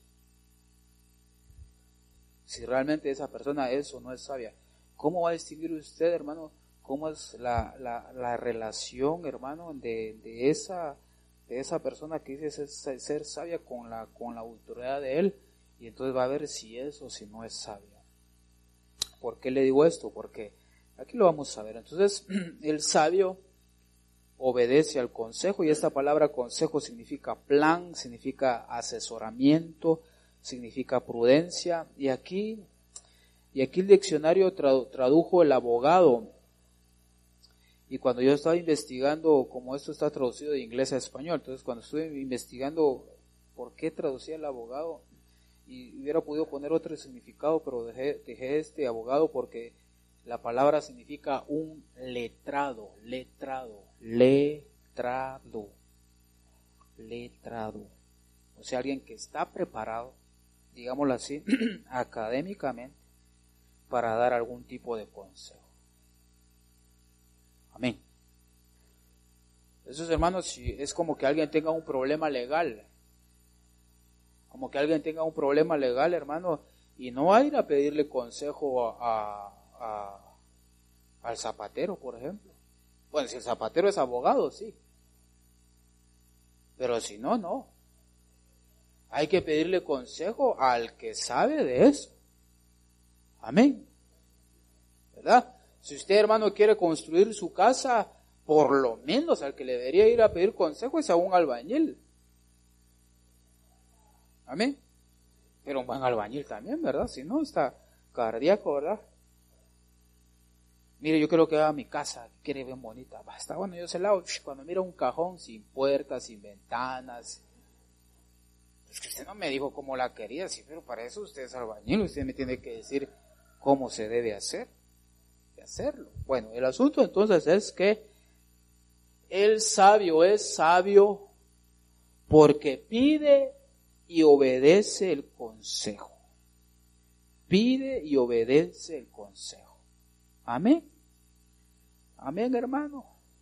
Si realmente esa persona es o no es sabia. ¿Cómo va a distinguir usted, hermano, cómo es la, la, la relación, hermano, de, de esa de esa persona que dice ser, ser sabia con la, con la autoridad de él? Y entonces va a ver si es o si no es sabia. ¿Por qué le digo esto? Porque aquí lo vamos a ver. Entonces, el sabio obedece al consejo, y esta palabra consejo significa plan, significa asesoramiento, significa prudencia, y aquí, y aquí el diccionario tradujo el abogado. Y cuando yo estaba investigando, como esto está traducido de inglés a español, entonces cuando estuve investigando por qué traducía el abogado, y hubiera podido poner otro significado, pero dejé, dejé este abogado porque la palabra significa un letrado, letrado, letrado, letrado. O sea, alguien que está preparado, digámoslo así, académicamente, para dar algún tipo de consejo. Amén. Esos hermanos, si es como que alguien tenga un problema legal, como que alguien tenga un problema legal, hermano, y no va a ir a pedirle consejo a, a, a, al zapatero, por ejemplo. Bueno, si el zapatero es abogado, sí. Pero si no, no. Hay que pedirle consejo al que sabe de eso. Amén. ¿Verdad? Si usted, hermano, quiere construir su casa, por lo menos al que le debería ir a pedir consejo es a un albañil. Amén. Pero un buen albañil también, ¿verdad? Si no, está cardíaco, ¿verdad? Mire, yo creo que va a mi casa, quiere bien bonita. Está bueno, yo se la hago. Cuando mira un cajón sin puertas, sin ventanas. Es que usted no me dijo cómo la quería, sí, pero para eso usted es albañil, usted me tiene que decir cómo se debe hacer. hacerlo. Bueno, el asunto entonces es que el sabio es sabio porque pide y obedece el consejo. Pide y obedece el consejo. Amén. Amén, hermano.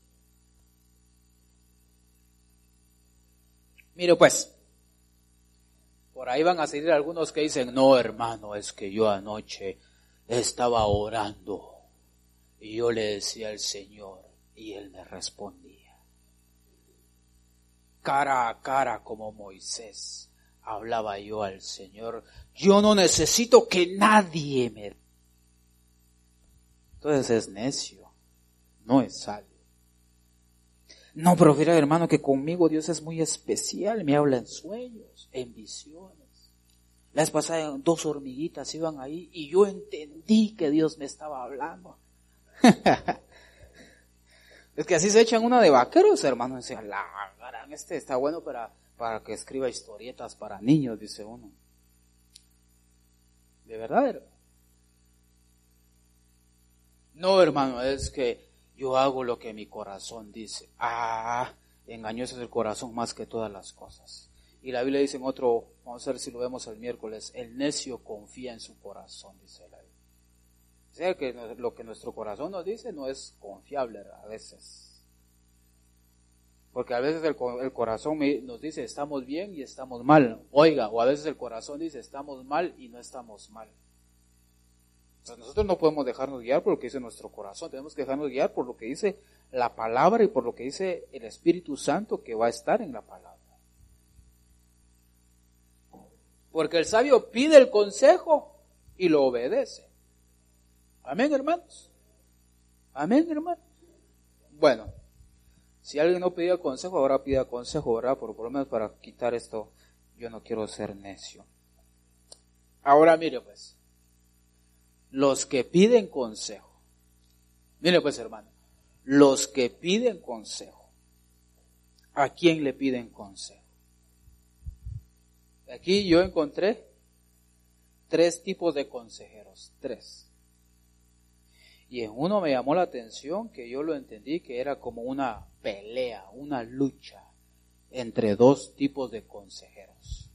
Mire pues, por ahí van a salir algunos que dicen, no, hermano, es que yo anoche estaba orando y yo le decía al Señor y Él me respondía. Cara a cara como Moisés hablaba yo al Señor. Yo no necesito que nadie me... Entonces es necio, no es sabio. No, pero mira, hermano, que conmigo Dios es muy especial, me habla en sueños, en visiones. La vez pasada dos hormiguitas iban ahí y yo entendí que Dios me estaba hablando. Es que así se echan una de vaqueros, hermano. Dice, la gran, este está bueno para, para que escriba historietas para niños, dice uno. ¿De verdad, hermano? No, hermano, es que yo hago lo que mi corazón dice. Ah, engañoso es el corazón más que todas las cosas. Y la Biblia dice en otro, vamos a ver si lo vemos el miércoles, el necio confía en su corazón, dice la Biblia. O sea, que lo que nuestro corazón nos dice no es confiable a veces. Porque a veces el, el corazón nos dice estamos bien y estamos mal. Oiga, o a veces el corazón dice estamos mal y no estamos mal. Entonces nosotros no podemos dejarnos guiar por lo que dice nuestro corazón, tenemos que dejarnos guiar por lo que dice la palabra y por lo que dice el Espíritu Santo que va a estar en la palabra. Porque el sabio pide el consejo y lo obedece. Amén, hermanos. Amén, hermanos. Bueno, si alguien no pedía consejo, ahora pida consejo, ¿verdad? Por, por lo menos para quitar esto, yo no quiero ser necio. Ahora mire pues. Los que piden consejo. Mire pues, hermano. Los que piden consejo. ¿A quién le piden consejo? Aquí yo encontré tres tipos de consejeros. Tres. Y en uno me llamó la atención que yo lo entendí que era como una pelea, una lucha entre dos tipos de consejeros.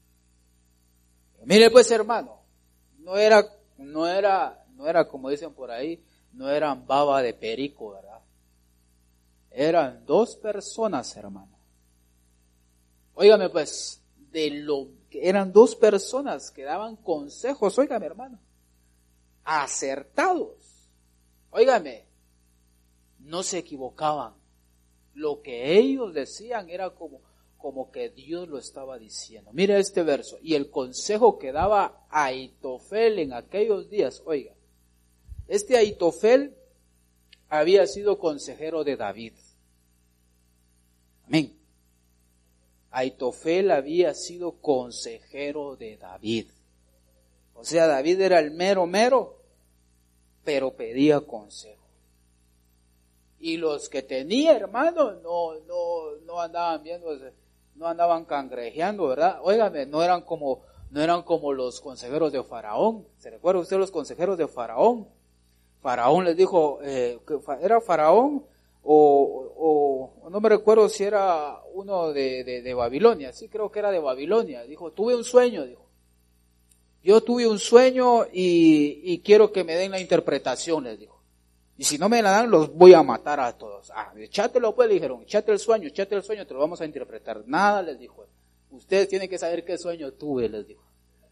Mire pues, hermano. No era... No era, no era como dicen por ahí, no eran baba de perico, ¿verdad? Eran dos personas, hermano. Óigame pues, de lo que eran dos personas que daban consejos, óigame hermano, acertados. Óigame, no se equivocaban. Lo que ellos decían era como, como que Dios lo estaba diciendo. Mira este verso. Y el consejo que daba Ahitofel en aquellos días, oiga, este Ahitofel había sido consejero de David. Amén. Ahitofel había sido consejero de David. O sea, David era el mero mero, pero pedía consejo. Y los que tenía, hermano, no, no, no andaban viendo, no andaban cangrejeando, ¿verdad? Óigame, no eran como, no eran como los consejeros de Faraón. ¿Se recuerda usted los consejeros de Faraón? Faraón les dijo, eh, que era Faraón o, o, no me recuerdo si era uno de, de, de Babilonia, sí creo que era de Babilonia. Dijo, tuve un sueño, dijo. Yo tuve un sueño y, y quiero que me den la interpretación, les dijo. Y si no me la dan, los voy a matar a todos. Ah, echátelo pues, le dijeron, echate el sueño, echate el sueño, te lo vamos a interpretar. Nada, les dijo. Ustedes tienen que saber qué sueño tuve, les dijo.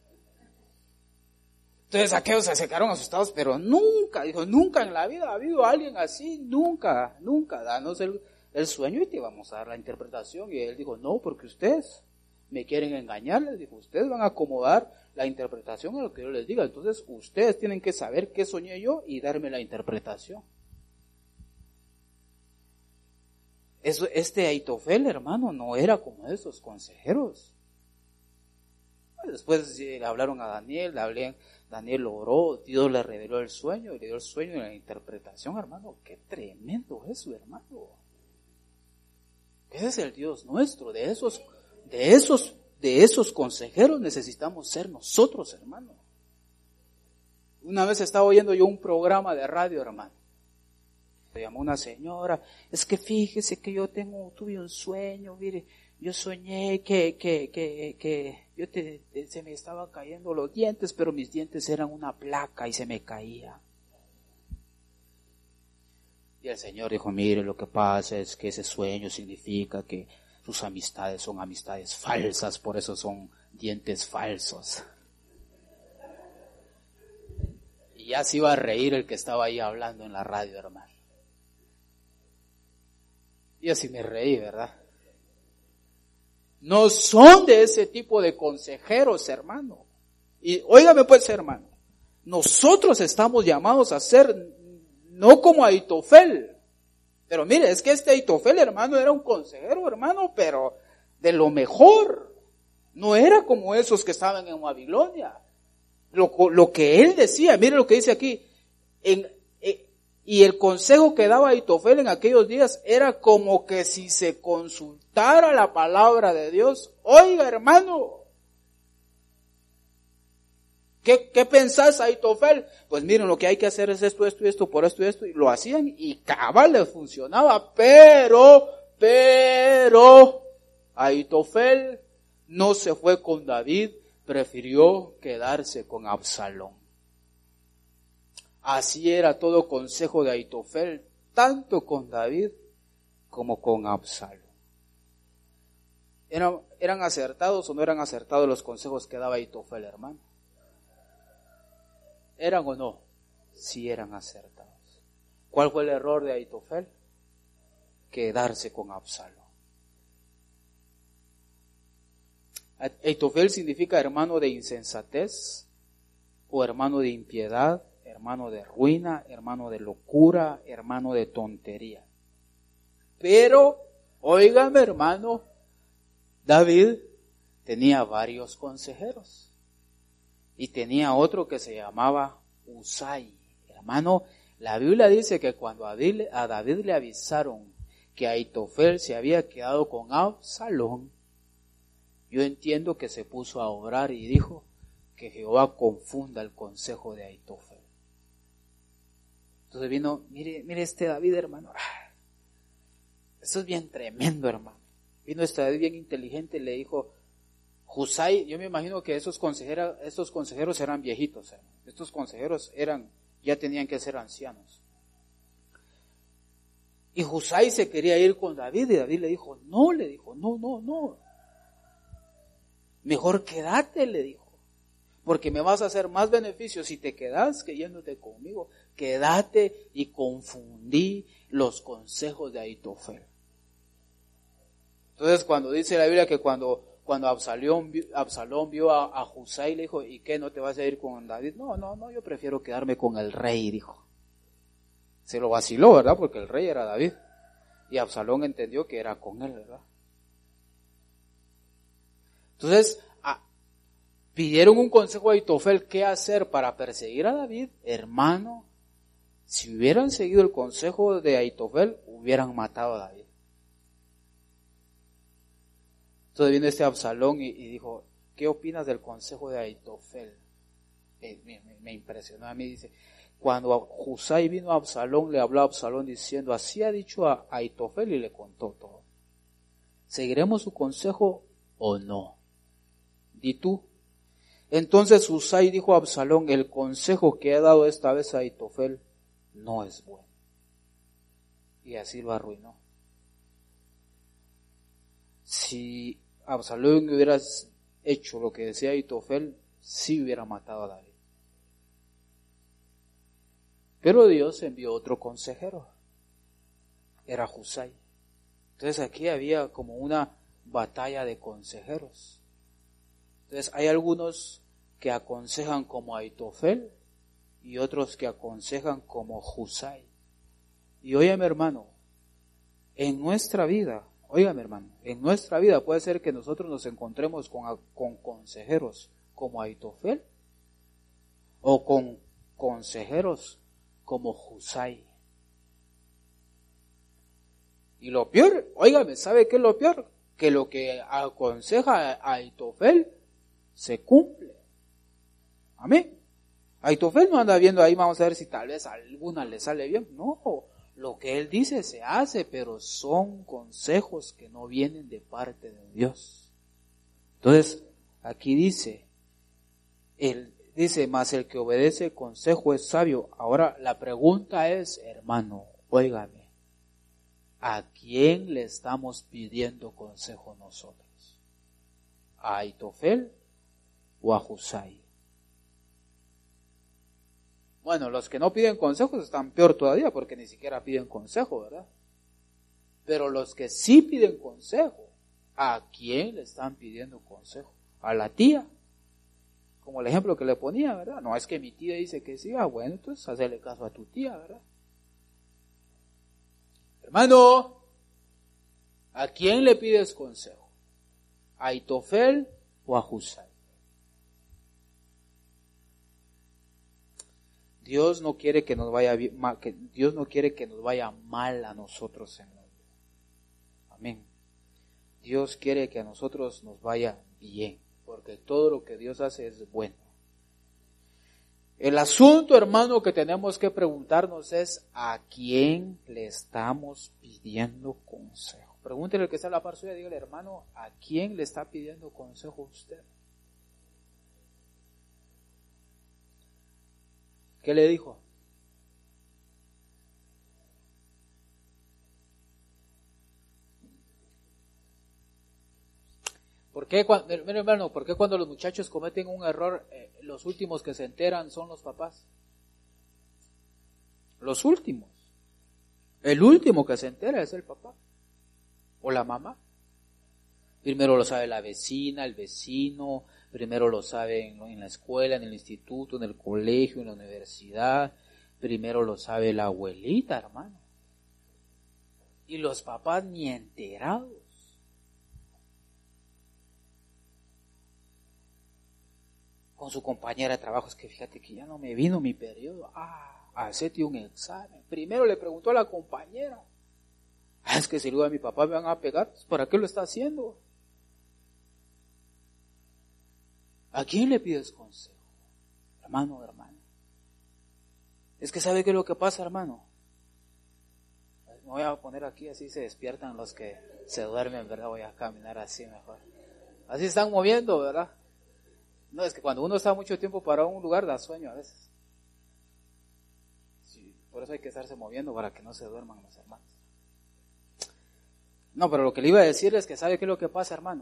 Entonces aquellos se quedaron asustados, pero nunca, dijo, nunca en la vida ha habido alguien así, nunca, nunca. Danos el, el sueño y te vamos a dar la interpretación. Y él dijo, no, porque ustedes me quieren engañar, les dijo, ustedes van a acomodar la interpretación a lo que yo les diga. Entonces ustedes tienen que saber qué soñé yo y darme la interpretación. Eso, este Ahitofel, hermano, no era como esos consejeros. Después le hablaron a Daniel, le hablé, Daniel oró, Dios le reveló el sueño, le dio el sueño y la interpretación, hermano. Qué tremendo eso, hermano. Ese es el Dios nuestro. De esos, de esos, de esos consejeros necesitamos ser nosotros, hermano. Una vez estaba oyendo yo un programa de radio, hermano. Me llamó una señora, es que fíjese que yo tengo, tuve un sueño, mire, yo soñé que, que, que, que yo te, te, se me estaban cayendo los dientes, pero mis dientes eran una placa y se me caía. Y el Señor dijo, mire, lo que pasa es que ese sueño significa que sus amistades son amistades falsas, por eso son dientes falsos. Y ya se iba a reír el que estaba ahí hablando en la radio, hermano. Y así me reí, ¿verdad? No son de ese tipo de consejeros, hermano. Y óigame pues, hermano, nosotros estamos llamados a ser no como Ahitofel. Pero mire, es que este Ahitofel, hermano, era un consejero, hermano, pero de lo mejor. No era como esos que estaban en Babilonia. Lo, lo que él decía, mire lo que dice aquí, en, en, y el consejo que daba Ahitofel en aquellos días era como que si se consultara la palabra de Dios. Oiga, hermano, ¿qué, qué pensás, Ahitofel? Pues miren, lo que hay que hacer es esto, esto y esto, por esto y esto, y lo hacían y cabal les funcionaba, pero, pero, Ahitofel no se fue con David, prefirió quedarse con Absalón. Así era todo consejo de Ahitofel, tanto con David como con Absalón. ¿Eran, eran acertados o no eran acertados los consejos que daba Ahitofel, hermano? ¿Eran o no? Sí eran acertados. ¿Cuál fue el error de Ahitofel? Quedarse con Absalón. Ahitofel significa hermano de insensatez, o hermano de impiedad, hermano de ruina, hermano de locura, hermano de tontería. Pero, óigame, hermano, David tenía varios consejeros. Y tenía otro que se llamaba Husai. Hermano, la Biblia dice que cuando a David, a David le avisaron que Ahitofel se había quedado con Absalón, yo entiendo que se puso a orar y dijo que Jehová confunda el consejo de Ahitofel. Entonces vino, mire, mire este David, hermano. Esto es bien tremendo, hermano. Vino este David bien inteligente y le dijo, Husai, yo me imagino que esos consejeros, estos consejeros eran viejitos, hermano. Estos consejeros eran, ya tenían que ser ancianos. Y Husai se quería ir con David y David le dijo, no, le dijo, no, no, no. Mejor quédate, le dijo, porque me vas a hacer más beneficios si te quedas que yéndote conmigo. Quédate y confundí los consejos de Ahitofel. Entonces cuando dice la Biblia que cuando, cuando Absalón, Absalón vio a, a Husai, le dijo, ¿y qué, no te vas a ir con David? No, no, no, yo prefiero quedarme con el rey, dijo. Se lo vaciló, ¿verdad? Porque el rey era David. Y Absalón entendió que era con él, ¿verdad? Entonces, ah, pidieron un consejo a Ahitofel, ¿qué hacer para perseguir a David? Hermano, si hubieran seguido el consejo de Ahitofel, hubieran matado a David. Entonces viene este Absalón y, y dijo, ¿qué opinas del consejo de Ahitofel? Eh, me, me, me impresionó a mí, dice, cuando Husai vino a Absalón, le habló a Absalón diciendo, así ha dicho a Ahitofel, y le contó todo. ¿Seguiremos su consejo o no? Di tú. Entonces Husai dijo a Absalón, el consejo que ha dado esta vez a Ahitofel no es bueno. Y así lo arruinó. Si Absalón hubiera hecho lo que decía Ahitofel, sí hubiera matado a David. Pero Dios envió otro consejero. Era Husai. Entonces aquí había como una batalla de consejeros. Entonces hay algunos que aconsejan como Ahitofel y otros que aconsejan como Husai. Y óyame, hermano, en nuestra vida, óyame, hermano, en nuestra vida puede ser que nosotros nos encontremos con, con consejeros como Ahitofel o con consejeros como Husai. Y lo peor, óigame, ¿sabe qué es lo peor? Que lo que aconseja a Ahitofel se cumple. Amén. Ahitofel no anda viendo ahí, vamos a ver si tal vez alguna le sale bien. No, lo que él dice se hace, pero son consejos que no vienen de parte de Dios. Entonces, aquí dice, él dice, más el que obedece el consejo es sabio. Ahora, la pregunta es, hermano, óigame, ¿a quién le estamos pidiendo consejo nosotros? ¿A Ahitofel o a Husai? Bueno, los que no piden consejos están peor todavía porque ni siquiera piden consejo, ¿verdad? Pero los que sí piden consejo, ¿a quién le están pidiendo consejo? A la tía. Como el ejemplo que le ponía, ¿verdad? No, es que mi tía dice que sí, ah, bueno, entonces hazle caso a tu tía, ¿verdad? Hermano, ¿a quién le pides consejo? ¿A Aitofel o a Husai? Dios no quiere que nos vaya bien, que Dios no quiere que nos vaya mal a nosotros en la vida. Amén. Dios quiere que a nosotros nos vaya bien, porque todo lo que Dios hace es bueno. El asunto, hermano, que tenemos que preguntarnos es ¿a quién le estamos pidiendo consejo? Pregúntele al que está a la par suya, dígale, hermano, ¿a quién le está pidiendo consejo usted? ¿Qué le dijo? ¿Por qué, mire, hermano, ¿por qué cuando los muchachos cometen un error, eh, los últimos que se enteran son los papás? Los últimos. El último que se entera es el papá o la mamá. Primero lo sabe la vecina, el vecino, primero lo sabe en, en la escuela, en el instituto, en el colegio, en la universidad, primero lo sabe la abuelita, hermano. Y los papás ni enterados. Con su compañera de trabajo, es que fíjate que ya no me vino mi periodo. Ah, hacete un examen. Primero le preguntó a la compañera. Ah, es que si luego a mi papá me van a pegar, ¿para qué lo está haciendo? ¿A quién le pides consejo? Hermano o hermana. Es que ¿sabe qué es lo que pasa, hermano? Me voy a poner aquí, así se despiertan los que se duermen, ¿verdad? Voy a caminar así mejor. Así están moviendo, ¿verdad? No, es que cuando uno está mucho tiempo parado en un lugar da sueño a veces. Sí, por eso hay que estarse moviendo para que no se duerman los hermanos. No, pero lo que le iba a decir es que ¿sabe qué es lo que pasa, hermano?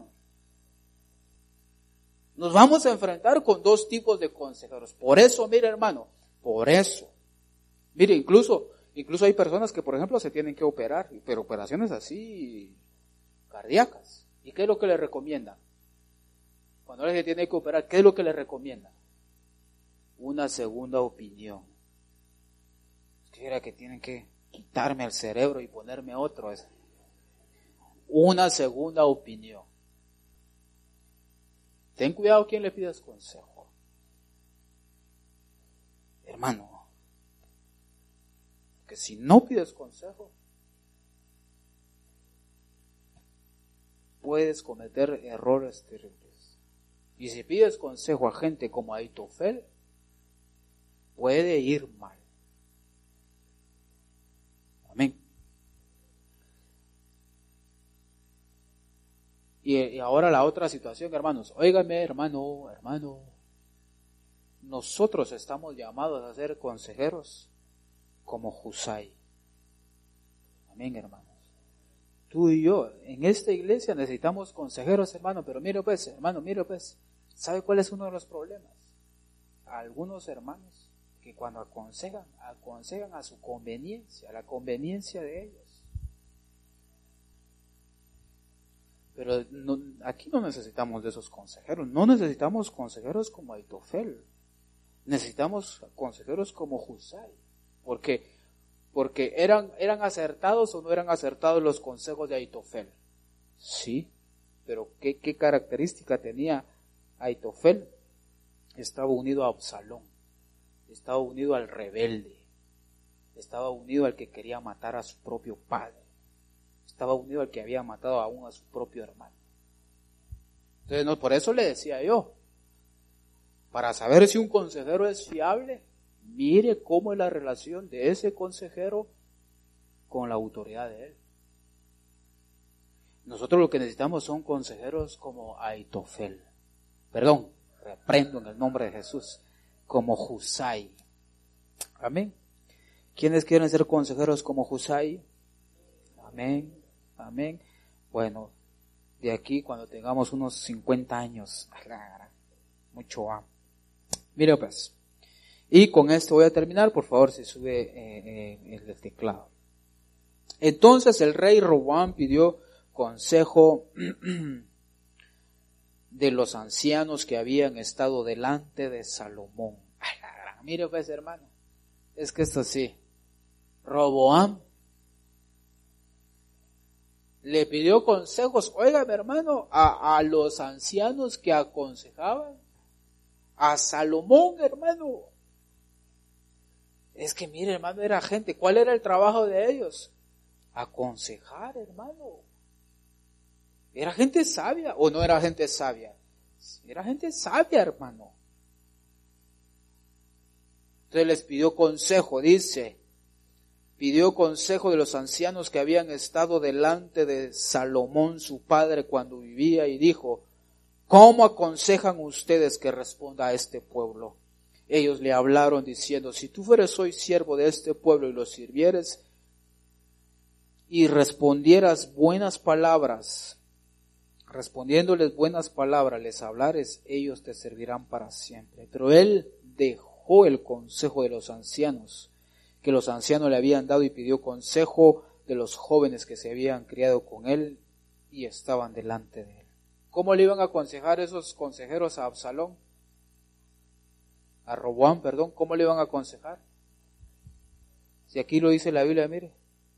Nos vamos a enfrentar con dos tipos de consejeros. Por eso, mire, hermano, por eso. Mire, incluso, incluso hay personas que, por ejemplo, se tienen que operar, pero operaciones así cardíacas. ¿Y qué es lo que le recomiendan? Cuando alguien se tiene que operar, ¿qué es lo que le recomiendan? Una segunda opinión. Es que era que tienen que quitarme el cerebro y ponerme otro. Es una segunda opinión. Ten cuidado quién le pidas consejo. Hermano, que si no pides consejo, puedes cometer errores terribles. Y si pides consejo a gente como Aitofel, puede ir mal. Amén. Y ahora la otra situación, hermanos. Óigame, hermano, hermano. Nosotros estamos llamados a ser consejeros como Husai. Amén, hermanos. Tú y yo, en esta iglesia necesitamos consejeros, hermano, pero mire pues, hermano, mire pues. ¿Sabe cuál es uno de los problemas? Algunos hermanos que cuando aconsejan, aconsejan a su conveniencia, a la conveniencia de ellos. Pero no, aquí no necesitamos de esos consejeros, no necesitamos consejeros como Aitofel, necesitamos consejeros como Husai, porque, porque eran, eran acertados o no eran acertados los consejos de Aitofel. Sí, pero ¿qué, qué característica tenía Aitofel? Estaba unido a Absalón, estaba unido al rebelde, estaba unido al que quería matar a su propio padre, estaba unido al que había matado aún a su propio hermano. Entonces, no, por eso le decía yo, para saber si un consejero es fiable, mire cómo es la relación de ese consejero con la autoridad de él. Nosotros lo que necesitamos son consejeros como Aitofel, perdón, reprendo en el nombre de Jesús, como Husai. Amén. ¿Quiénes quieren ser consejeros como Husai? Amén, amén. Bueno, de aquí cuando tengamos unos cincuenta años, mucho amo. Mire pues, Y con esto voy a terminar, por favor, se sube eh, eh, el teclado. Entonces el rey Roboam pidió consejo de los ancianos que habían estado delante de Salomón. Ay, mire pues, hermano, es que esto sí, Roboam le pidió consejos, oiga mi hermano, a, a los ancianos que aconsejaban a Salomón, hermano. Es que mire, hermano, era gente, ¿cuál era el trabajo de ellos? Aconsejar, hermano. ¿Era gente sabia o no era gente sabia? Era gente sabia, hermano. Entonces les pidió consejo, dice, pidió consejo de los ancianos que habían estado delante de Salomón, su padre, cuando vivía, y dijo, ¿cómo aconsejan ustedes que responda a este pueblo? Ellos le hablaron diciendo, si tú fueres hoy siervo de este pueblo y los sirvieres y respondieras buenas palabras, respondiéndoles buenas palabras, les hablares, ellos te servirán para siempre. Pero él dejó el consejo de los ancianos, que los ancianos le habían dado, y pidió consejo de los jóvenes que se habían criado con él y estaban delante de él. ¿Cómo le iban a aconsejar esos consejeros a Absalón? A Roboam, perdón, ¿cómo le iban a aconsejar? Si aquí lo dice la Biblia, mire.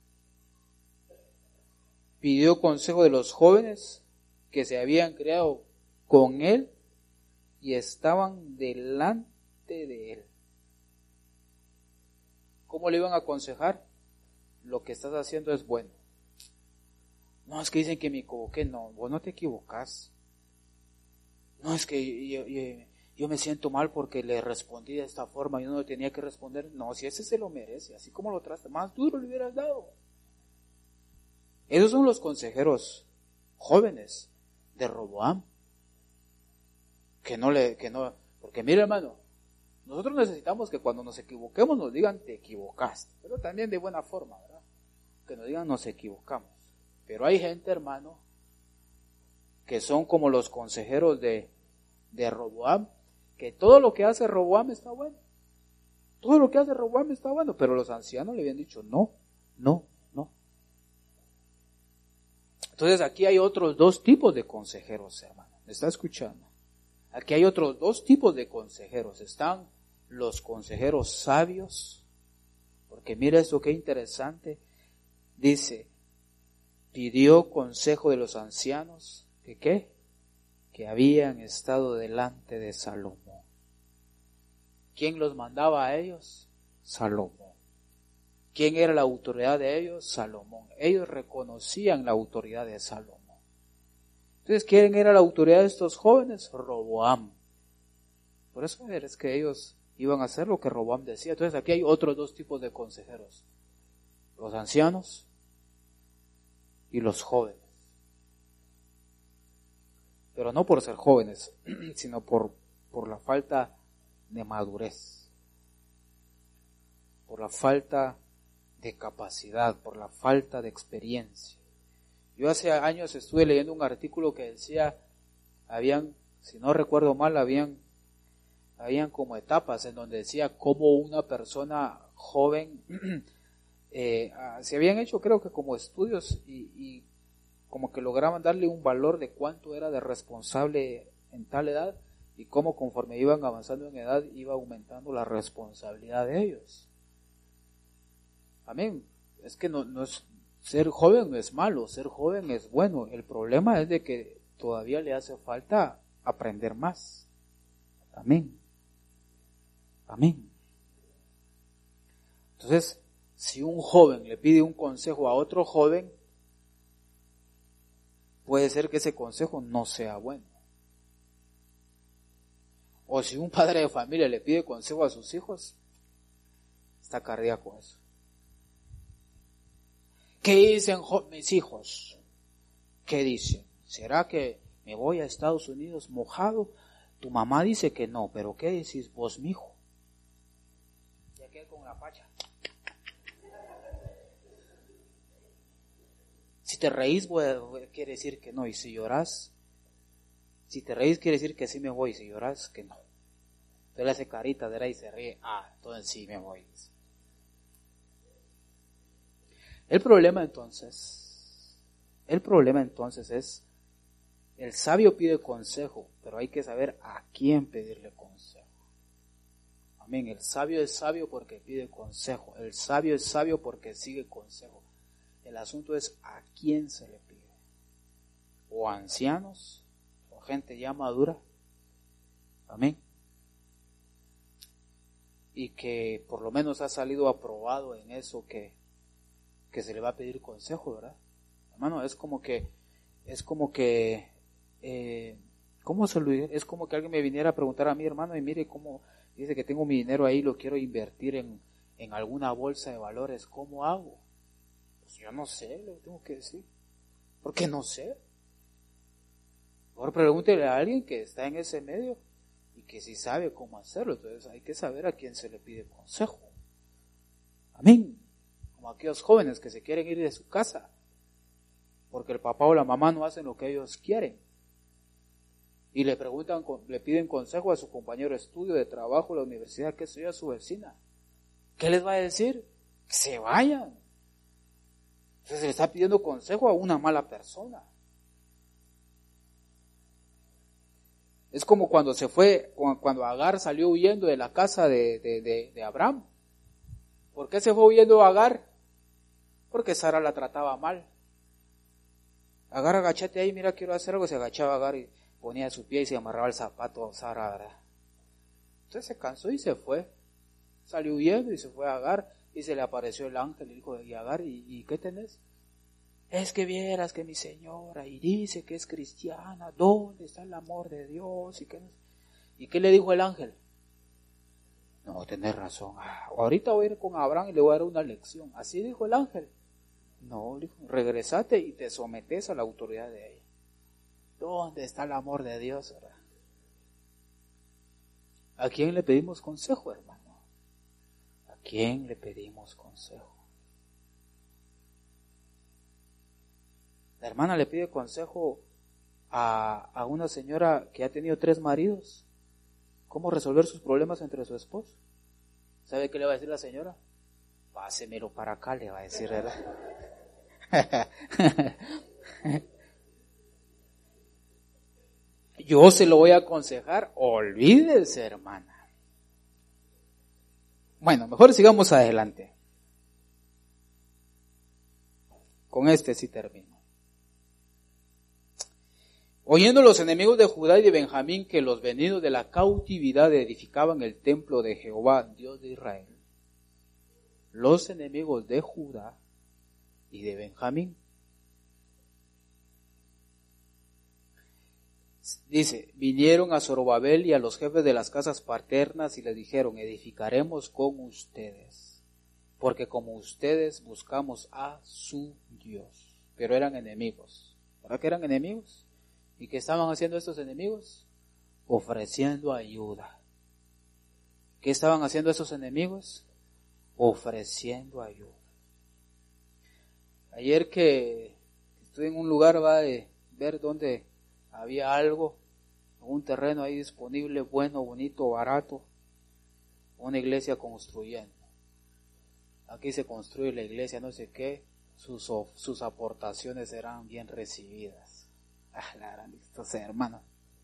Pidió consejo de los jóvenes que se habían criado con él y estaban delante de él. ¿Cómo le iban a aconsejar? Lo que estás haciendo es bueno. No, es que dicen que me equivoqué. No, vos no te equivocás. No, es que yo, yo, yo me siento mal porque le respondí de esta forma, yo no le tenía que responder. No, si ese se lo merece, así como lo trata, más duro le hubieras dado. Esos son los consejeros jóvenes de Roboam. Que no le, que no, porque mire hermano, nosotros necesitamos que cuando nos equivoquemos nos digan te equivocaste, pero también de buena forma, ¿verdad? Que nos digan nos equivocamos. Pero hay gente, hermano, que son como los consejeros de, de Roboam, que todo lo que hace Roboam está bueno. Todo lo que hace Roboam está bueno, pero los ancianos le habían dicho no, no, no. Entonces aquí hay otros dos tipos de consejeros, hermano. ¿Me está escuchando? Aquí hay otros dos tipos de consejeros. Están los consejeros sabios, porque mira esto qué interesante. Dice, pidió consejo de los ancianos, ¿que qué? Que habían estado delante de Salomón. ¿Quién los mandaba a ellos? Salomón. ¿Quién era la autoridad de ellos? Salomón. Ellos reconocían la autoridad de Salomón. Entonces, ¿quién era la autoridad de estos jóvenes? Roboam. Por eso es que ellos iban a hacer lo que Roboam decía. Entonces, aquí hay otros dos tipos de consejeros. Los ancianos y los jóvenes. Pero no por ser jóvenes, sino por, por la falta de madurez, por la falta de capacidad, por la falta de experiencia. Yo hace años estuve leyendo un artículo que decía, habían, si no recuerdo mal, habían, habían como etapas en donde decía cómo una persona joven, eh, se habían hecho creo que como estudios y, y como que lograban darle un valor de cuánto era de responsable en tal edad y cómo conforme iban avanzando en edad iba aumentando la responsabilidad de ellos. Amén. Es que no, no es, ser joven no es malo, ser joven es bueno. El problema es de que todavía le hace falta aprender más. Amén. Amén. Entonces, si un joven le pide un consejo a otro joven, puede ser que ese consejo no sea bueno. O si un padre de familia le pide consejo a sus hijos, está cardíaco eso. ¿Qué dicen mis hijos? ¿Qué dicen? ¿Será que me voy a Estados Unidos mojado? Tu mamá dice que no, pero ¿qué decís vos, mijo? Ya quedé con la pacha. Si te reís, quiere decir que no. Y si llorás, si te reís, quiere decir que sí me voy. Y si llorás, que no. Usted le hace carita, ¿verdad? Y se ríe. Ah, entonces sí me voy. El problema entonces, el problema entonces es, el sabio pide consejo, pero hay que saber a quién pedirle consejo. Amén. El sabio es sabio porque pide consejo. El sabio es sabio porque sigue consejo. El asunto es a quién se le pide. O ancianos, o gente ya madura. Amén. Y que por lo menos ha salido aprobado en eso que, que se le va a pedir consejo, ¿verdad? Hermano, es como que, es como que, eh, ¿cómo se lo diré? Es como que alguien me viniera a preguntar a mí, hermano, y mire cómo, dice que tengo mi dinero ahí, lo quiero invertir en, en alguna bolsa de valores, ¿cómo hago? Pues yo no sé, le tengo que decir. ¿Por qué no sé? Mejor pregúntele a alguien que está en ese medio y que sí sabe cómo hacerlo. Entonces hay que saber a quién se le pide consejo. Amén. Como aquellos jóvenes que se quieren ir de su casa porque el papá o la mamá no hacen lo que ellos quieren. Y le preguntan, le piden consejo a su compañero de estudio, de trabajo, de la universidad, que soy a su vecina. ¿Qué les va a decir? Que se vayan. Entonces se le está pidiendo consejo a una mala persona. Es como cuando se fue, cuando Agar salió huyendo de la casa de, de, de, de Abraham. ¿Por qué se fue huyendo Agar? Porque Sara la trataba mal. Agar, agachate ahí, mira, quiero hacer algo. Se agachaba Agar y ponía su pie y se amarraba el zapato a Sara, ¿verdad? Entonces se cansó y se fue. Salió huyendo y se fue a Agar y se le apareció el ángel y dijo, ¿y Agar, ¿y, y qué tenés? Es que vieras que mi señora, y dice que es cristiana, ¿dónde está el amor de Dios? ¿Y qué, ¿Y qué le dijo el ángel? No, tenés razón, ah, ahorita voy a ir con Abraham y le voy a dar una lección. Así dijo el ángel. No, dijo, regresate y te sometes a la autoridad de ella. ¿Dónde está el amor de Dios, verdad? ¿A quién le pedimos consejo, hermano? ¿A quién le pedimos consejo? La hermana le pide consejo a, a una señora que ha tenido tres maridos. ¿Cómo resolver sus problemas entre su esposo? ¿Sabe qué le va a decir la señora? Pásemelo para acá, le va a decir, ¿verdad? Yo se lo voy a aconsejar, olvídese, hermana. Bueno, mejor sigamos adelante. Con este sí termino. Oyendo los enemigos de Judá y de Benjamín que los venidos de la cautividad edificaban el templo de Jehová, Dios de Israel, los enemigos de Judá y de Benjamín, dice, vinieron a Zorobabel y a los jefes de las casas paternas y les dijeron, edificaremos con ustedes, porque como ustedes buscamos a su Dios. Pero eran enemigos. ¿Verdad que eran enemigos? ¿Y qué estaban haciendo estos enemigos? Ofreciendo ayuda. ¿Qué estaban haciendo esos enemigos? Ofreciendo ayuda. Ayer que estuve en un lugar, va, de ver dónde había algo, un terreno ahí disponible, bueno, bonito, barato, una iglesia construyendo. Aquí se construye la iglesia, no sé qué, sus, sus aportaciones serán bien recibidas. Ah, la gran, entonces, hermano,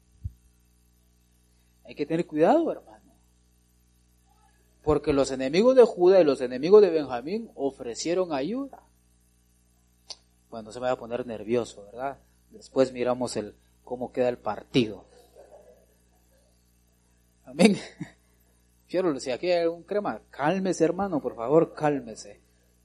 hay que tener cuidado, hermano, porque los enemigos de Judá y los enemigos de Benjamín ofrecieron ayuda. Bueno, se me va a poner nervioso, ¿verdad? Después miramos el cómo queda el partido. Amén. Fiero, si aquí hay algún crema, cálmese, hermano, por favor, cálmese.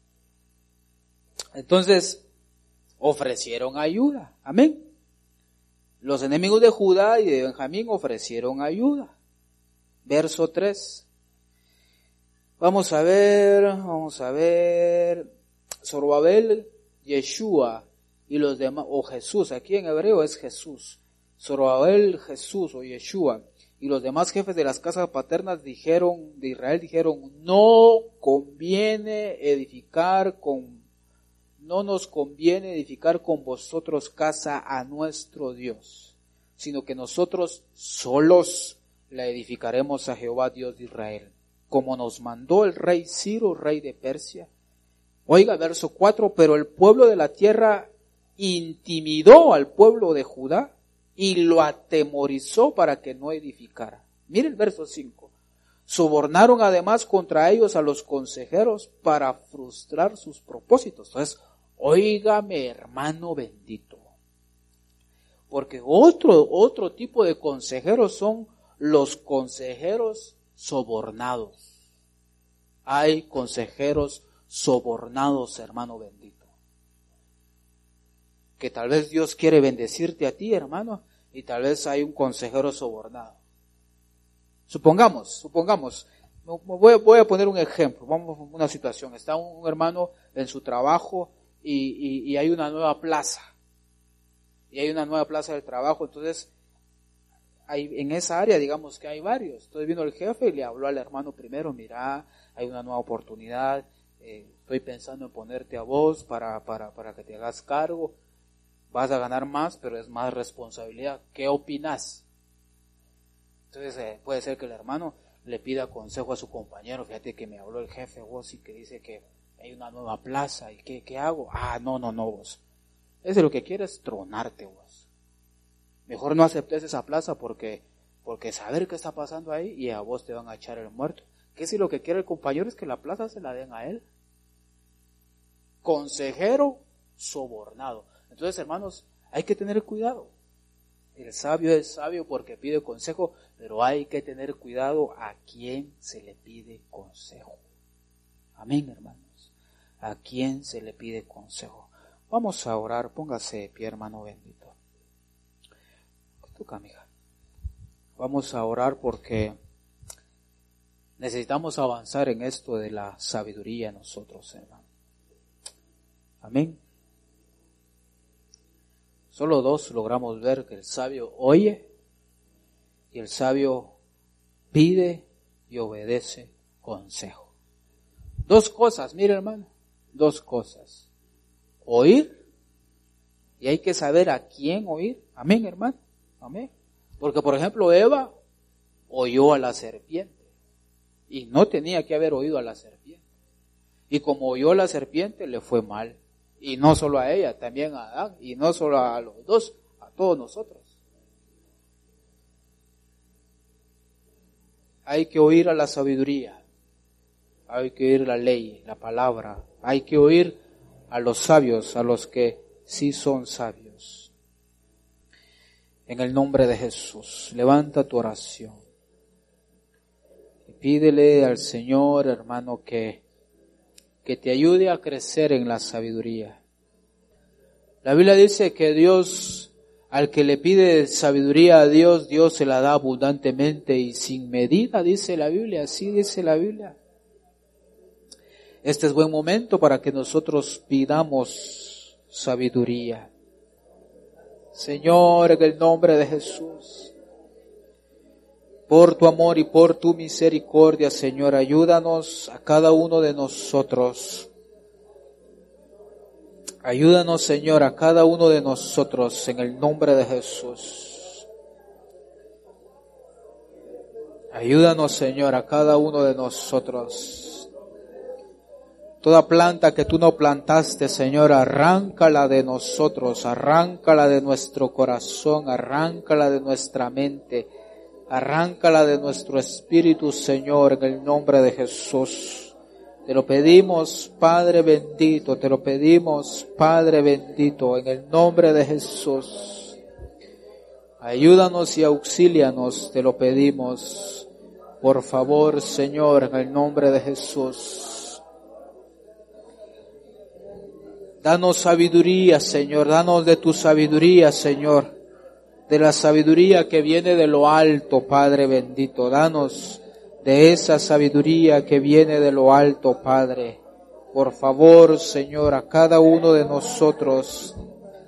Entonces, ofrecieron ayuda. Amén. Los enemigos de Judá y de Benjamín ofrecieron ayuda. Verso tres. Vamos a ver, vamos a ver. Zorobabel, Yeshua y los demás, o Jesús, aquí en hebreo es Jesús. Zorobabel, Jesús o Yeshua y los demás jefes de las casas paternas dijeron, de Israel dijeron, no conviene edificar con No nos conviene edificar con vosotros casa a nuestro Dios, sino que nosotros solos la edificaremos a Jehová Dios de Israel, como nos mandó el rey Ciro, rey de Persia. Oiga, verso cuatro, pero el pueblo de la tierra intimidó al pueblo de Judá y lo atemorizó para que no edificara. Mire el verso cinco. Sobornaron además contra ellos a los consejeros para frustrar sus propósitos. Entonces, óigame, hermano bendito. Porque otro, otro tipo de consejeros son los consejeros sobornados. Hay consejeros sobornados, hermano bendito. Que tal vez Dios quiere bendecirte a ti, hermano, y tal vez hay un consejero sobornado. Supongamos, supongamos, voy, voy a poner un ejemplo, vamos a una situación. Está un hermano en su trabajo y, y, y hay una nueva plaza. Y hay una nueva plaza de trabajo, entonces hay, en esa área digamos que hay varios. Entonces vino el jefe y le habló al hermano primero, mira, hay una nueva oportunidad, eh, estoy pensando en ponerte a vos para, para, para que te hagas cargo, vas a ganar más, pero es más responsabilidad. ¿Qué opinas? Entonces eh, puede ser que el hermano le pida consejo a su compañero, fíjate que me habló el jefe vos y que dice que hay una nueva plaza, ¿y qué, qué hago? Ah, no, no, no vos. Ese lo que quiere es tronarte vos. Mejor no aceptes esa plaza porque, porque saber qué está pasando ahí y a vos te van a echar el muerto. ¿Qué si lo que quiere el compañero es que la plaza se la den a él? Consejero sobornado. Entonces, hermanos, hay que tener cuidado. El sabio es sabio porque pide consejo, pero hay que tener cuidado a quién se le pide consejo. Amén, hermanos. A quién se le pide consejo. Vamos a orar, póngase de pie, hermano bendito. Toca, mija. Vamos a orar porque necesitamos avanzar en esto de la sabiduría nosotros, hermano. Amén. Solo dos logramos ver que el sabio oye y el sabio pide y obedece consejo. Dos cosas, mire hermano, dos cosas. Oír, y hay que saber a quién oír. Amén, hermano. Amén. Porque, por ejemplo, Eva oyó a la serpiente y no tenía que haber oído a la serpiente. Y como oyó a la serpiente, le fue mal. Y no solo a ella, también a Adán, y no solo a los dos, a todos nosotros. Hay que oír a la sabiduría, hay que oír la ley, la palabra, hay que oír a los sabios, a los que sí son sabios. En el nombre de Jesús, levanta tu oración y pídele al Señor, hermano, que, que te ayude a crecer en la sabiduría. La Biblia dice que Dios, al que le pide sabiduría a Dios, Dios se la da abundantemente y sin medida, dice la Biblia, así dice la Biblia. Este es buen momento para que nosotros pidamos sabiduría. Señor, en el nombre de Jesús, por tu amor y por tu misericordia, Señor, ayúdanos a cada uno de nosotros. Ayúdanos, Señor, a cada uno de nosotros en el nombre de Jesús. Ayúdanos, Señor, a cada uno de nosotros. Toda planta que tú no plantaste, Señor, arráncala de nosotros, arráncala de nuestro corazón, arráncala de nuestra mente, arráncala de nuestro espíritu, Señor, en el nombre de Jesús. Te lo pedimos, Padre bendito, te lo pedimos, Padre bendito, en el nombre de Jesús. Ayúdanos y auxílianos, te lo pedimos, por favor, Señor, en el nombre de Jesús. Danos sabiduría, Señor, danos de tu sabiduría, Señor, de la sabiduría que viene de lo alto, Padre bendito. Danos de esa sabiduría que viene de lo alto, Padre. Por favor, Señor, a cada uno de nosotros,